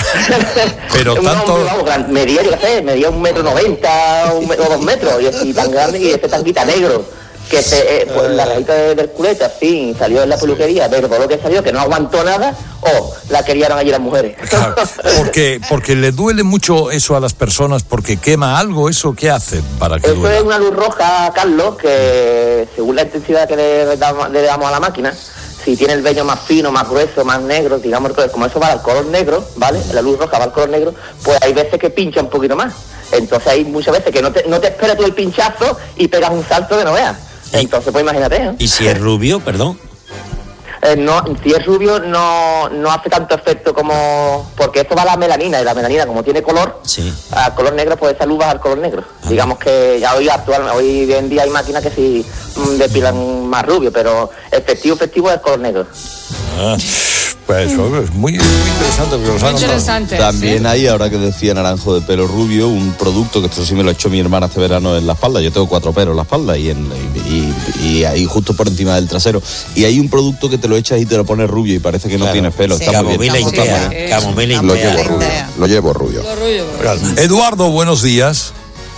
Pero Un tanto... hombre, vamos, gran- medía, yo qué sé, medía un metro noventa, un metro, dos metros, y, y tan grande, y ese tanguita negro, que se, eh, pues, la rajita de, del culete, así, salió en la peluquería, pero todo lo que salió, que no aguantó nada, o la querían allí las mujeres. Claro, porque, porque le duele mucho eso a las personas, porque quema algo, ¿eso qué hace para que Eso duela? es una luz roja, Carlos, que según la intensidad que le damos, le damos a la máquina, si tiene el vello más fino, más grueso, más negro, digamos, como eso va al color negro, ¿vale? La luz roja va al color negro, pues hay veces que pincha un poquito más. Entonces hay muchas veces que no te, no te esperas tú el pinchazo y pegas un salto que no veas. Entonces, pues imagínate, ¿eh? ¿Y si es rubio, perdón? Eh, no, si es rubio no, no hace tanto efecto como... Porque esto va a la melanina, y la melanina como tiene color, Sí. al color negro, pues esa luz va al color negro. Digamos que ya hoy actual, hoy en día hay máquinas que sí mm, depilan más rubio, pero efectivo, efectivo es el color negro. Ah, pues eso es muy, muy interesante. Porque los Muy han interesante. También sí. hay, ahora que decía Naranjo de pelo rubio, un producto que esto sí me lo ha hecho mi hermana este verano en la espalda. Yo tengo cuatro pelos en la espalda y, en, y, y, y ahí justo por encima del trasero. Y hay un producto que te lo echas y te lo pones rubio y parece que no Claro. tienes pelo. Sí. Está muy bien. Camomila Está muy Intea, bien. Camomila Lo Intea. llevo rubio. Lo llevo rubio. Claro. Eduardo, buenos días.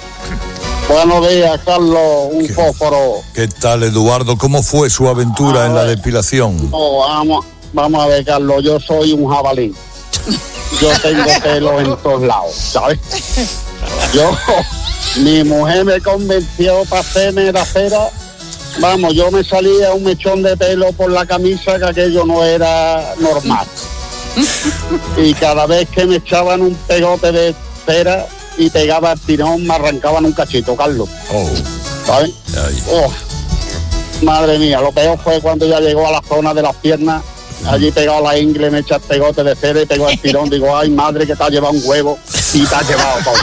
Buenos días, Carlos, un fósforo. ¿Qué tal, Eduardo? ¿Cómo fue su aventura en la depilación? No, vamos, vamos a ver, Carlos, yo soy un jabalí. Yo tengo pelo en todos lados, ¿sabes? Yo, mi mujer me convenció para hacerme la cera. Vamos, yo me salía un mechón de pelo por la camisa, que aquello no era normal. Y cada vez que me echaban un pegote de cera y pegaba el tirón, me arrancaban un cachito, Carlos. Oh. ¿Sabes? Ay. Oh, madre mía, lo peor fue cuando ya llegó a la zona de las piernas, allí pegado a la ingle, me echa el pegote de cera y pegó el tirón. Digo, ay, madre, que te ha llevado un huevo y te ha llevado todo.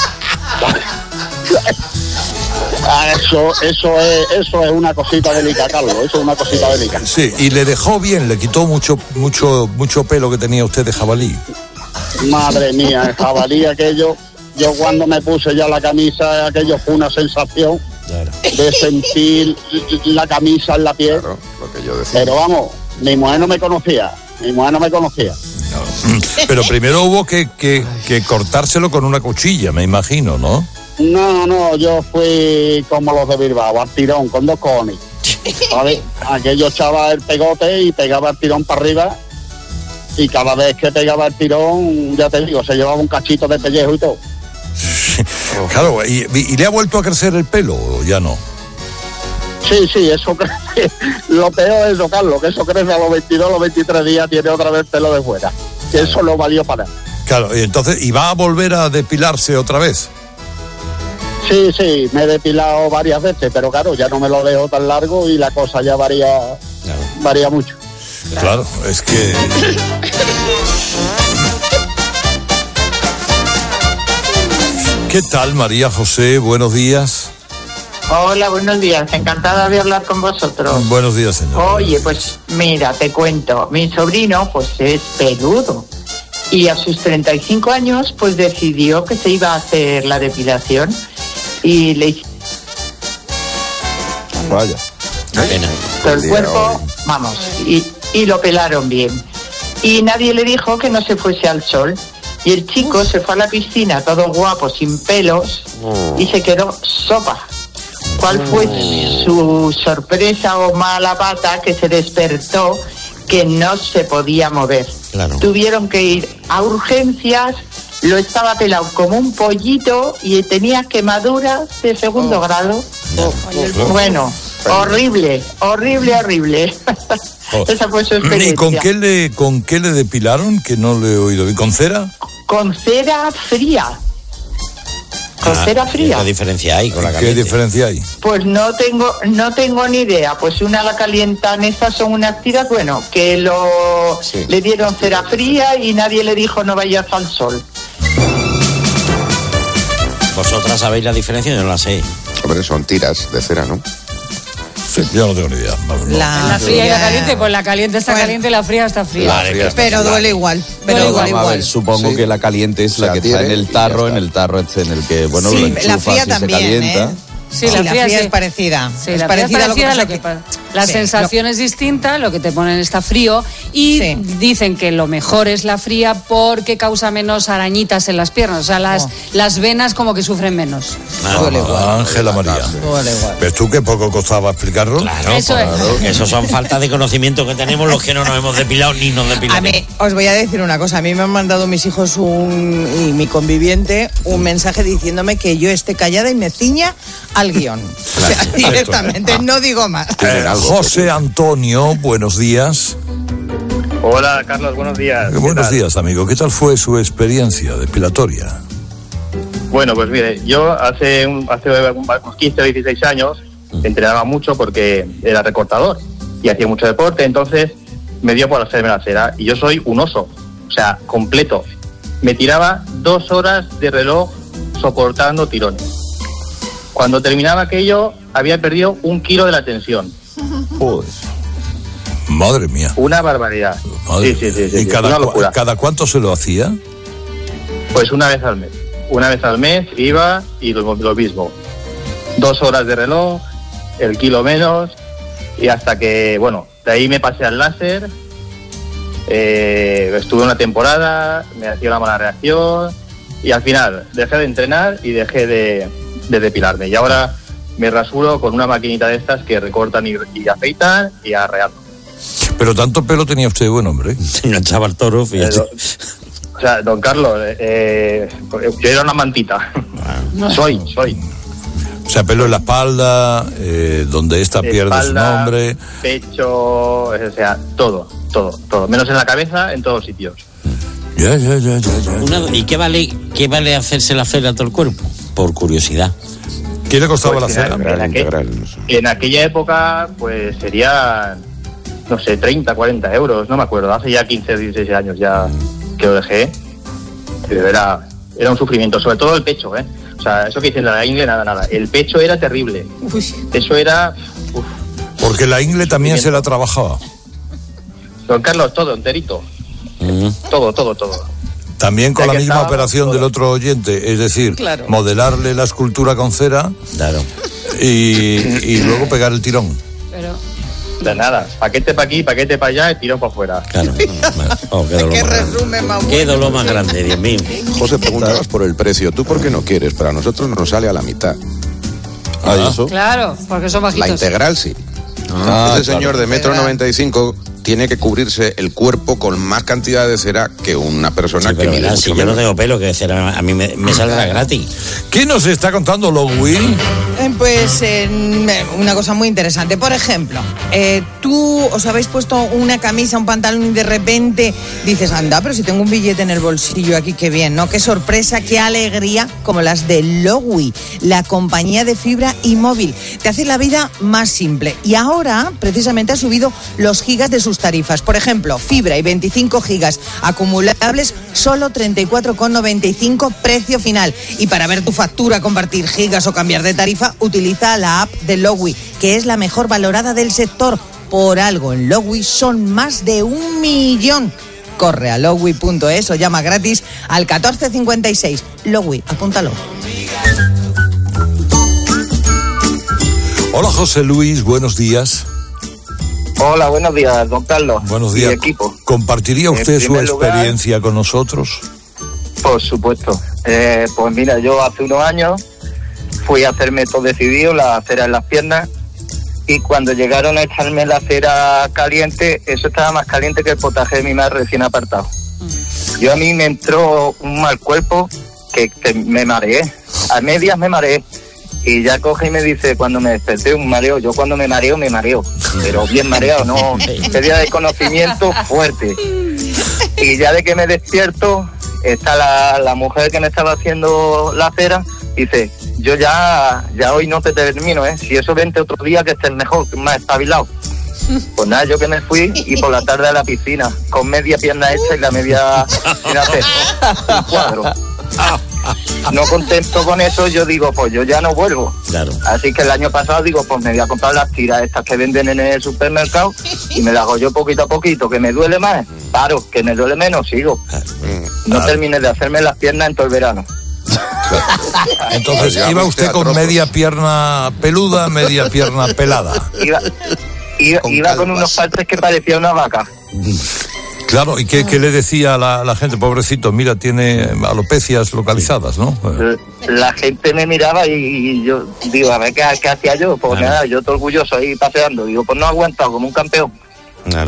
Ah, Eso, eso es, eso es una cosita delicada, Carlos, eso es una cosita delicada. Sí, y le dejó bien, le quitó mucho, mucho, mucho pelo que tenía usted de jabalí. Madre mía, el jabalí aquello, yo cuando me puse ya la camisa, aquello fue una sensación de sentir la camisa en la piel. Claro, lo que yo decía. Pero vamos, mi mujer no me conocía, mi mujer no me conocía. Pero primero hubo que, que, que cortárselo con una cuchilla, me imagino, ¿no? No, no, yo fui como los de Bilbao, al tirón, con dos cojones. ¿Sabes? Aquello echaba el pegote y pegaba el tirón para arriba y cada vez que pegaba el tirón, ya te digo, se llevaba un cachito de pellejo y todo. Claro, ¿y, y le ha vuelto a crecer el pelo o ya no? Sí, sí, eso crece. Lo peor es eso, Carlos, que eso crece a los veintidós, los veintitrés días, tiene otra vez pelo de fuera. Y eso no valió para nada. Claro, y entonces, ¿y va a volver a depilarse otra vez? Sí, sí, me he depilado varias veces, pero claro, ya no me lo dejo tan largo y la cosa ya varía, claro. varía mucho. Claro, es que... ¿Qué tal, María José? Buenos días. Hola, buenos días. Encantada de hablar con vosotros. Buenos días, señor. Oye, pues mira, te cuento. Mi sobrino, pues es peludo. Y a sus treinta y cinco años, pues decidió que se iba a hacer la depilación. Y le hizo... Vaya. Pena. Todo el cuerpo, vamos, y, y lo pelaron bien. Y nadie le dijo que no se fuese al sol. Y el chico se fue a la piscina todo guapo, sin pelos, oh. y se quedó sopa. ¿Cuál fue oh. su sorpresa o mala pata? Que se despertó que no se podía mover. Claro. Tuvieron que ir a urgencias, lo estaba pelado como un pollito y tenía quemaduras de segundo oh. grado. Oh. Oh. Bueno, horrible, horrible, horrible. Oh. Esa fue su experiencia. ¿Y con qué le, con qué le depilaron? Que no le he oído bien. ¿Con cera? Con cera fría. Con ah, cera fría. ¿Qué diferencia hay con la caliente? ¿Qué diferencia hay? Pues no tengo, no tengo ni idea. Pues una la calientan, estas son unas tiras, bueno, que lo sí. le dieron cera fría y nadie le dijo no vayas al sol. ¿Vosotras sabéis la diferencia? Yo no la sé. Hombre, son tiras de cera, ¿no? Sí, yo no tengo ni idea. No, no. La, la fría y la caliente, pues la caliente está bueno. caliente y la fría está fría. La fría está pero fría. duele igual. Pero no, igual, igual. Ver, supongo sí. que la caliente es o sea, la que está en el tarro, en el tarro este en el que, bueno, sí, lo enchufas la fría y también, se calienta. ¿eh? Sí, sí, la fría, la fría sí. es parecida. Sí, es la parecida fría es parecida a lo que, lo que, que... La sí, sensación lo... es distinta, lo que te ponen está frío y sí. dicen que lo mejor es la fría porque causa menos arañitas en las piernas, o sea, las, oh. las venas como que sufren menos. Ah, Ángela María. ¿Ves tú qué poco costaba explicarlo? Claro, eso claro. es. Eso son faltas de conocimiento que tenemos los que no nos hemos depilado ni nos depilamos. A mí, os voy a decir una cosa, a mí me han mandado mis hijos un, y mi conviviente un mensaje diciéndome que yo esté callada y me ciña al guión. O sea, directamente, no digo más. Eh, José Antonio, buenos días. Hola, Carlos, buenos días. Eh, buenos días, amigo. ¿Qué tal fue su experiencia depilatoria? Bueno, pues mire, yo hace, un, hace unos quince o dieciséis años mm. entrenaba mucho porque era recortador y hacía mucho deporte, entonces me dio por hacerme la cera y yo soy un oso, o sea, completo. Me tiraba dos horas de reloj soportando tirones. Cuando terminaba aquello, había perdido un kilo de la tensión. Joder. Madre mía. Una barbaridad. Madre sí, sí, sí, sí. ¿Y sí, cada, cu cada cuánto se lo hacía? Pues una vez al mes. Una vez al mes iba y lo, lo mismo. Dos horas de reloj, el kilo menos, y hasta que, bueno, de ahí me pasé al láser, eh, estuve una temporada, me hacía una mala reacción, y al final dejé de entrenar y dejé de... de depilarme y ahora me rasuro con una maquinita de estas que recortan y, y afeitan y arreando. Pero tanto pelo tenía usted, buen hombre. Se enganchaba el toro, fíjate. Eh, o sea, don Carlos, eh, yo era una mantita. No. soy, soy. O sea, pelo en la espalda, eh, donde esta espalda, pierde su nombre. Pecho, o sea, todo, todo, todo. Menos en la cabeza, en todos sitios. Ya, ya, ya, ya, ya. Una, ¿Y qué vale, qué vale hacerse la cera a todo el cuerpo? Por curiosidad. ¿Qué le costaba pues la cera? En, aquel, en aquella época, pues sería, no sé, treinta, cuarenta euros, no me acuerdo. Hace ya quince, dieciséis años ya que lo dejé. Pero era, era un sufrimiento, sobre todo el pecho, ¿eh? O sea, eso que dicen la ingle, nada, nada. El pecho era terrible. Uy. Eso era... Uf. Porque la ingle también se la trabajaba. Don Carlos, todo, enterito. Mm. Todo, todo, todo. También con la misma estaba, operación todo. Del otro oyente, es decir, claro. modelarle la escultura con cera claro. y, y luego pegar el tirón. Pero... De nada, paquete para aquí, paquete para allá y tirón para afuera. Claro. Oh, qué dolor, más, más qué dolor más grande, Dios mío. José, preguntabas por el precio. ¿Tú por qué no quieres? Para nosotros nos sale a la mitad. Ah, eso. Claro, porque son bajitos. La integral sí. Ah, ese claro. señor de metro noventa y cinco tiene que cubrirse el cuerpo con más cantidad de cera que una persona sí, que mide verás, mucho si yo menos. no tengo pelo, que cera a mí me, me saldrá gratis. ¿Qué nos está contando Lowin? Eh, pues eh, una cosa muy interesante. Por ejemplo, eh, tú os habéis puesto una camisa, un pantalón y de repente dices, anda, pero si tengo un billete en el bolsillo aquí, qué bien, ¿no? Qué sorpresa, qué alegría, como las de Lowy, la compañía de fibra y móvil. Te hace la vida más simple. Y ahora, precisamente, ha subido los gigas de sus tarifas. Por ejemplo, fibra y veinticinco gigas acumulables, solo treinta y cuatro con noventa y cinco precio final. Y para ver tu factura, compartir gigas o cambiar de tarifa, utiliza la app de Lowy, que es la mejor valorada del sector. Por algo, en Lowy son más de un millón. Corre a lowy punto es o llama gratis al catorce cincuenta y seis. Lowy, apúntalo. Hola José Luis, buenos días. Hola, buenos días, don Carlos. Buenos días. Y equipo. ¿Compartiría usted su experiencia lugar, con nosotros? Por supuesto. Eh, pues mira, yo hace unos años fui a hacerme todo decidido, la cera en las piernas, y cuando llegaron a echarme la cera caliente, eso estaba más caliente que el potaje de mi madre recién apartado. Yo a mí me entró un mal cuerpo que, que me mareé, a medias me mareé, y ya coge y me dice cuando me desperté un mareo, yo cuando me mareo, me mareo, pero bien mareado, no, sería de conocimiento fuerte. Y ya de que me despierto, está la, la mujer que me estaba haciendo la cera, dice, yo ya ya hoy no te termino, ¿eh? Si eso vente otro día que estés mejor, más espabilado. Pues nada, yo que me fui y por la tarde a la piscina, con media pierna hecha y la media sin hacer un cuadro. No contento con eso, yo digo, pues yo ya no vuelvo. Claro. Así que el año pasado digo, pues me voy a comprar las tiras estas que venden en el supermercado y me las hago yo poquito a poquito. Que me duele más, paro. Que me duele menos, sigo. No Claro. terminé de hacerme las piernas en todo el verano. Entonces, ¿iba usted con media pierna peluda, media pierna pelada? Iba, iba, Con iba con calvas. unos partes que parecía una vaca. Claro, ¿y qué, qué le decía a la, la gente? Pobrecito, mira, tiene alopecias localizadas, ¿no? La gente me miraba y, y yo digo, a ver, ¿qué, qué hacía yo? Pues Claro. nada, yo todo orgulloso ahí paseando. Digo, pues no he aguantado como un campeón. Claro.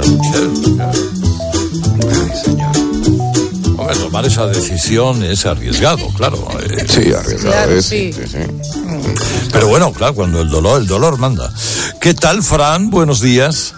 Hombre, tomar esa decisión es arriesgado, claro. eh. Sí, arriesgado Claro, es, sí. sí, sí. Pero bueno, claro, cuando el dolor, el dolor manda. ¿Qué tal, Fran? Buenos días.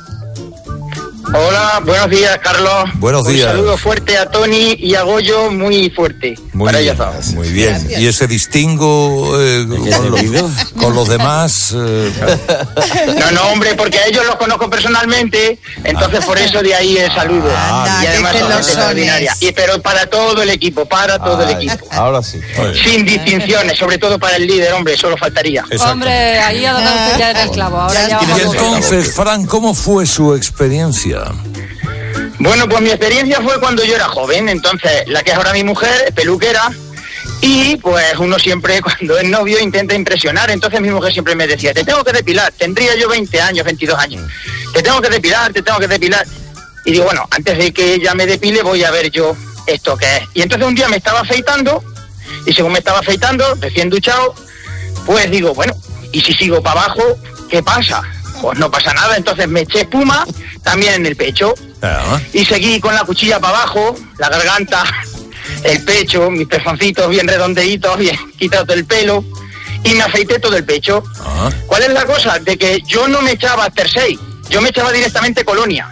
Hola, buenos días, Carlos. Buenos días. Un saludo fuerte a Tony y a Goyo, muy fuerte. Muy para bien, ellos dos. muy bien. ¿Y ese distingo eh, con, los, con los demás? Eh, No, no, hombre, porque a ellos los conozco personalmente, entonces por eso de ahí el saludo. Anda, y además qué son gente celosones. extraordinaria. Y pero para todo el equipo, para todo el equipo. Ahora sí. Sin distinciones, sobre todo para el líder, hombre, solo faltaría. Hombre, ahí ha dado usted ya era esclavo. Ahora ya y vamos. entonces, Fran, ¿cómo fue su experiencia? Bueno, pues mi experiencia fue cuando yo era joven, entonces la que es ahora mi mujer es peluquera y pues uno siempre cuando es novio intenta impresionar, entonces mi mujer siempre me decía, te tengo que depilar, tendría yo veinte años, veintidós años, te tengo que depilar, te tengo que depilar. Y digo, bueno, antes de que ella me depile voy a ver yo esto que es. Y entonces un día me estaba afeitando y según me estaba afeitando, recién duchado, pues digo, bueno, ¿y si sigo para abajo, qué pasa? Pues no pasa nada, entonces me eché espuma también en el pecho y seguí con la cuchilla para abajo, la garganta, el pecho, mis pezoncitos bien redondeitos, bien quitado el pelo y me afeité todo el pecho. ¿Cuál es la cosa? De que yo no me echaba Tersey, yo me echaba directamente colonia.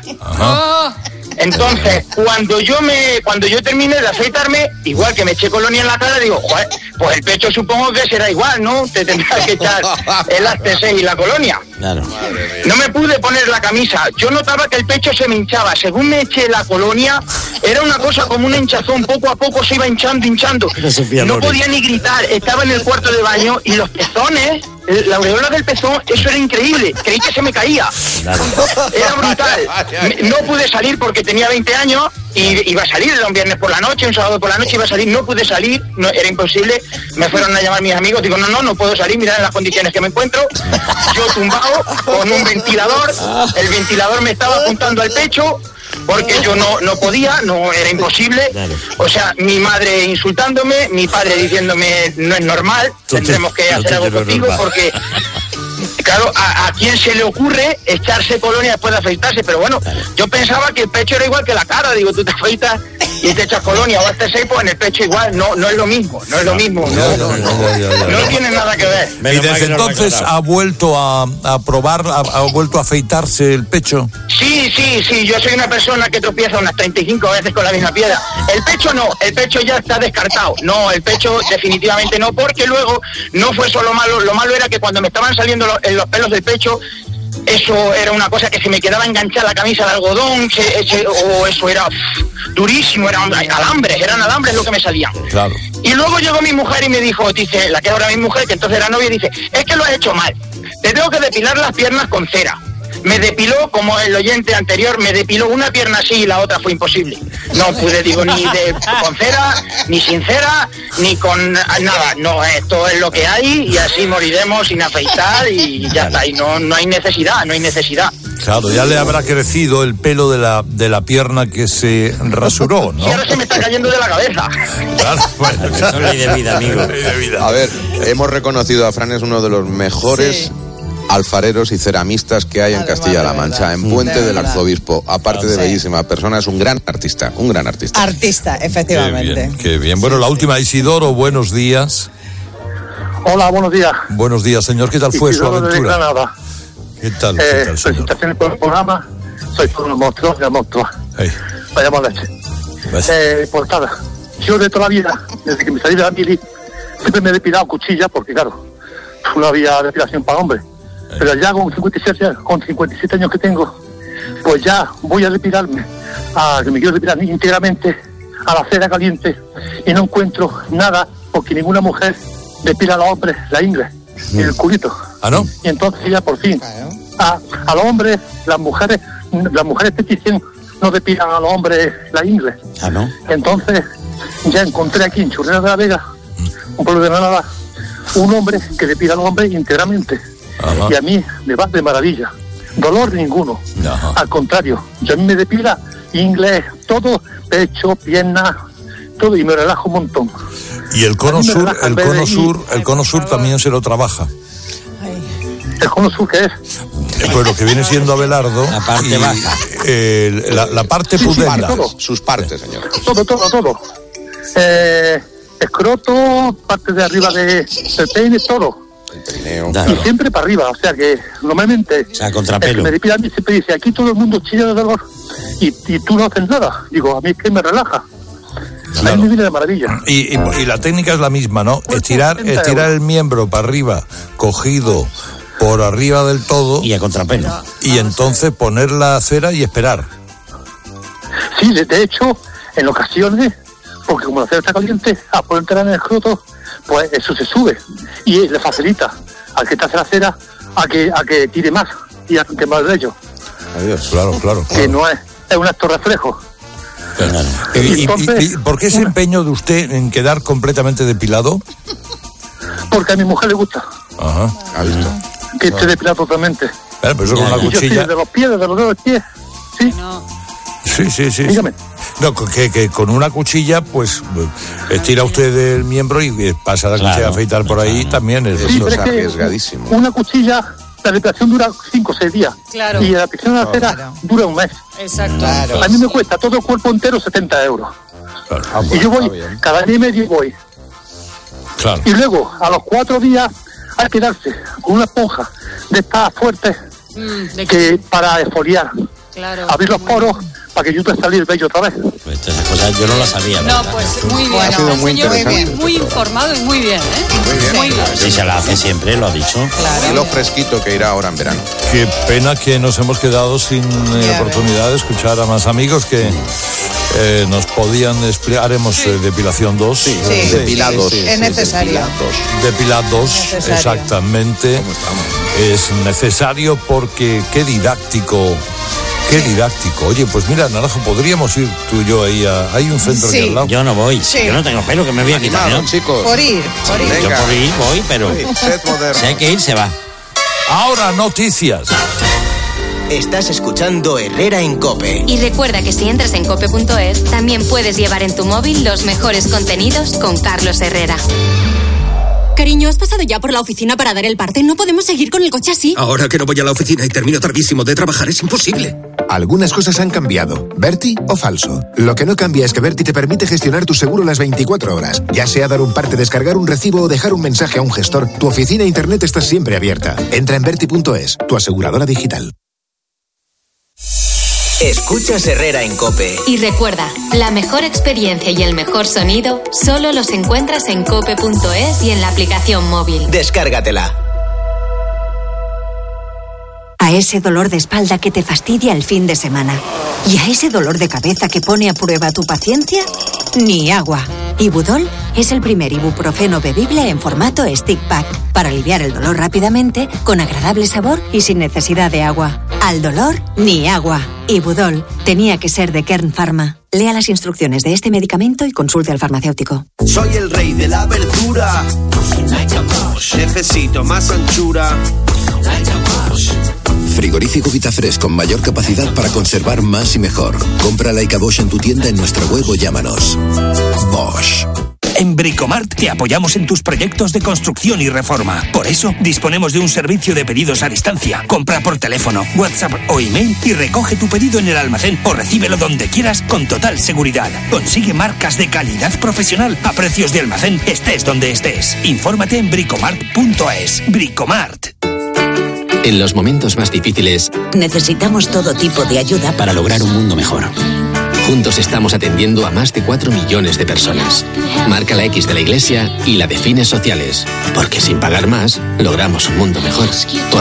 Entonces, cuando yo me, cuando yo terminé de afeitarme, igual que me eché colonia en la cara, digo, joder, pues el pecho supongo que será igual, ¿no? Te tendrás que echar el Astesei y la colonia. Claro. No me pude poner la camisa. Yo notaba que el pecho se me hinchaba. Según me eché la colonia, era una cosa como un hinchazón. Poco a poco se iba hinchando, hinchando. No podía ni gritar. Estaba en el cuarto de baño y los pezones, la aureola del pezón, eso era increíble. Creí que se me caía. Era brutal. Me- No pude salir porque tenía veinte años y iba a salir. Era un viernes por la noche, un sábado por la noche iba a salir. No pude salir, no, era imposible. Me fueron a llamar mis amigos. Digo, no, no, no puedo salir. Mirad en las condiciones que me encuentro. Yo tumbado con un ventilador. El ventilador me estaba apuntando al pecho porque yo no, no podía, no era imposible. O sea, mi madre insultándome, mi padre diciéndome no es normal, tendremos que hacer algo contigo porque claro, ¿a, a quién se le ocurre echarse colonia después de afeitarse? Pero bueno, yo pensaba que el pecho era igual que la cara. Digo, tú te afeitas y te echas colonia o este seis, pues en el pecho igual. No, no es lo mismo, no es lo mismo. No, no, no, no tiene nada que ver. Y desde entonces ha vuelto a, a probar, ha, ha vuelto a afeitarse el pecho. Sí, sí, sí, yo soy una persona que tropieza unas treinta y cinco veces con la misma piedra. El pecho no, el pecho ya está descartado. No, el pecho definitivamente no, porque luego no fue solo malo, lo malo era que cuando me estaban saliendo los, los pelos del pecho, eso era una cosa que se me quedaba enganchada la camisa de algodón, se, se, o eso era pff, durísimo, eran alambres, eran alambres lo que me salían. Claro. Y luego llegó mi mujer y me dijo, dice, la que ahora mi mujer, que entonces era novia, dice, es que lo has hecho mal, te tengo que depilar las piernas con cera. Me depiló, como el oyente anterior, me depiló una pierna así y la otra fue imposible. No pude, digo, ni de con cera, ni sin cera, ni con nada. No, esto es lo que hay y así moriremos sin afeitar y ya está. Y no, no hay necesidad, no hay necesidad. Claro, ya le habrá crecido el pelo de la de la pierna que se rasuró, ¿no? Y ahora se me está cayendo de la cabeza. Claro, bueno. Eso es ley de vida, amigo. A ver, hemos reconocido a Fran es uno de los mejores... Sí. alfareros y ceramistas que hay en Castilla-La Mancha, en Puente del Arzobispo. Aparte de bellísima persona, es un gran artista, un gran artista. Artista, efectivamente. Qué bien, qué bien. Bueno, la última, Isidoro, buenos días. Hola, buenos días. Buenos días, señor. ¿Qué tal fue Isidoro su aventura? De Granada. ¿Qué tal, eh, ¿qué tal, señor? Felicitaciones por el programa. Soy todo un monstruo, de monstruo. Hey. Vayamos a leche. Eh, pues nada, yo de toda la vida, desde que me salí de la mili, siempre me he depilado cuchilla, porque claro, no había depilación para hombres. Pero ya con cincuenta y siete, con cincuenta y siete años que tengo, pues ya voy a depilarme, a, que me quiero depilar íntegramente a la cera caliente y no encuentro nada porque ninguna mujer depila a los hombres la ingle ni el culito. ¿Ah, no? Y entonces ya por fin, a, a los hombres, las mujeres, las mujeres esteticistas no depilan a los hombres la ingle. ¿Ah, no? Entonces ya encontré aquí en Churrera de la Vega, un pueblo de Granada, un hombre que depila a los hombres íntegramente. Ajá. Y a mí me va de maravilla, dolor ninguno. Ajá. Al contrario, yo a mí me depila inglés, todo, pecho, piernas, todo, y me relajo un montón. Y el cono sur, el cono sur, el cono sur también se lo trabaja. ¿El cono sur qué es? Eh, pues lo que viene siendo Abelardo. La parte y, baja. Eh, la, la parte sí, pudenda. Sí, todo. Sus partes, señor. Todo, todo, todo. Eh, escroto, parte de arriba de, del peine, todo. Y siempre para arriba, o sea que normalmente o sea, contrapelo. El que me depila a mí siempre dice, aquí todo el mundo chilla de dolor y, y tú no haces nada. Digo, a mí es que me relaja. Claro. A mí me viene de maravilla. Y, y, y la técnica es la misma, ¿no? Estirar, estirar el miembro para arriba, cogido por arriba del todo. Y a contrapelo. Y entonces poner la cera y esperar. Sí, de hecho, en ocasiones, porque como la cera está caliente, a ponértela en el escroto, pues eso se sube y le facilita al que te hace la cera a que a que tire más y a que más de ello. Adiós, claro, claro, claro. Que no es, es un acto reflejo. Claro. ¿Y, Entonces, y, y, ¿Por qué ese empeño de usted en quedar completamente depilado? Porque a mi mujer le gusta. Ajá, ha visto. Que esté depilado totalmente. Claro, pero eso con una cuchilla. Yo de los pies, de los dedos de los pies. Sí. No. Sí, sí, sí. Dígame. No, que, que con una cuchilla, pues, estira usted el miembro y pasa la cuchilla claro, a afeitar por ahí, también es, sí, eso es arriesgadísimo. Una cuchilla, la depilación dura cinco o seis días. Claro. Y la aplicación de la cera claro. dura un mes. Exacto. Claro. A mí me cuesta todo el cuerpo entero setenta euros. Claro. Ah, y yo voy, cada día y medio voy. Claro. Y luego, a los cuatro días, hay que darse con una esponja de estas fuertes mm, ¿de que para exfoliar. Claro. Abrir los poros para que ayude a salir el vello otra vez. Pues estas cosas yo no las sabía. No, pues muy bien. Ha sido muy interesante. Muy, muy informado y muy bien, ¿eh? Muy bien. Muy bien. Si se la hace siempre, lo ha dicho. Claro. Y lo fresquito que irá ahora en verano. Qué pena que nos hemos quedado sin eh, oportunidad de escuchar a más amigos que eh, nos podían explicar. Haremos eh, depilación dos. Sí, sí, sí, depilados. Sí, sí, sí, es necesario. Depilados, exactamente. Es necesario porque qué didáctico. Qué didáctico. Oye, pues mira, Naranjo, podríamos ir tú y yo ahí a... Hay un centro sí. aquí al lado. Yo no voy. Sí. Yo no tengo pelo que me voy a quitar, ¿no? Chicos. Por ir, por ir. Yo por ir voy, pero... Si hay que ir, se va. Ahora, noticias. Estás escuchando Herrera en COPE. Y recuerda que si entras en cope punto es, también puedes llevar en tu móvil los mejores contenidos con Carlos Herrera. Cariño, ¿has pasado ya por la oficina para dar el parte? No podemos seguir con el coche así. Ahora que no voy a la oficina y termino tardísimo de trabajar, es imposible. Algunas cosas han cambiado. ¿Berti o falso? Lo que no cambia es que Berti te permite gestionar tu seguro las veinticuatro horas. Ya sea dar un parte, descargar un recibo o dejar un mensaje a un gestor, tu oficina e internet está siempre abierta. Entra en berti punto es, tu aseguradora digital. Escuchas Herrera en COPE. Y recuerda, la mejor experiencia y el mejor sonido solo los encuentras en cope punto es y en la aplicación móvil. Descárgatela. A ese dolor de espalda que te fastidia el fin de semana. Y a ese dolor de cabeza que pone a prueba tu paciencia, ni agua. Ibudol es el primer ibuprofeno bebible en formato stick pack para aliviar el dolor rápidamente, con agradable sabor y sin necesidad de agua. Al dolor, ni agua. Ibudol tenía que ser de Kern Pharma. Lea las instrucciones de este medicamento y consulte al farmacéutico. Soy el rey de la verdura. Necesito más anchura. Frigorífico Vitafresh con mayor capacidad para conservar más y mejor. Compra Laika Bosch en tu tienda, en nuestra web o llámanos. Bosch. En Bricomart te apoyamos en tus proyectos de construcción y reforma. Por eso, disponemos de un servicio de pedidos a distancia. Compra por teléfono, WhatsApp o email y recoge tu pedido en el almacén o recíbelo donde quieras con total seguridad. Consigue marcas de calidad profesional a precios de almacén, estés donde estés. Infórmate en bricomart punto es. Bricomart. En los momentos más difíciles, necesitamos todo tipo de ayuda para lograr un mundo mejor. Juntos estamos atendiendo a más de cuatro millones de personas. Marca la X de la Iglesia y la de fines sociales, porque sin pagar más, logramos un mundo mejor.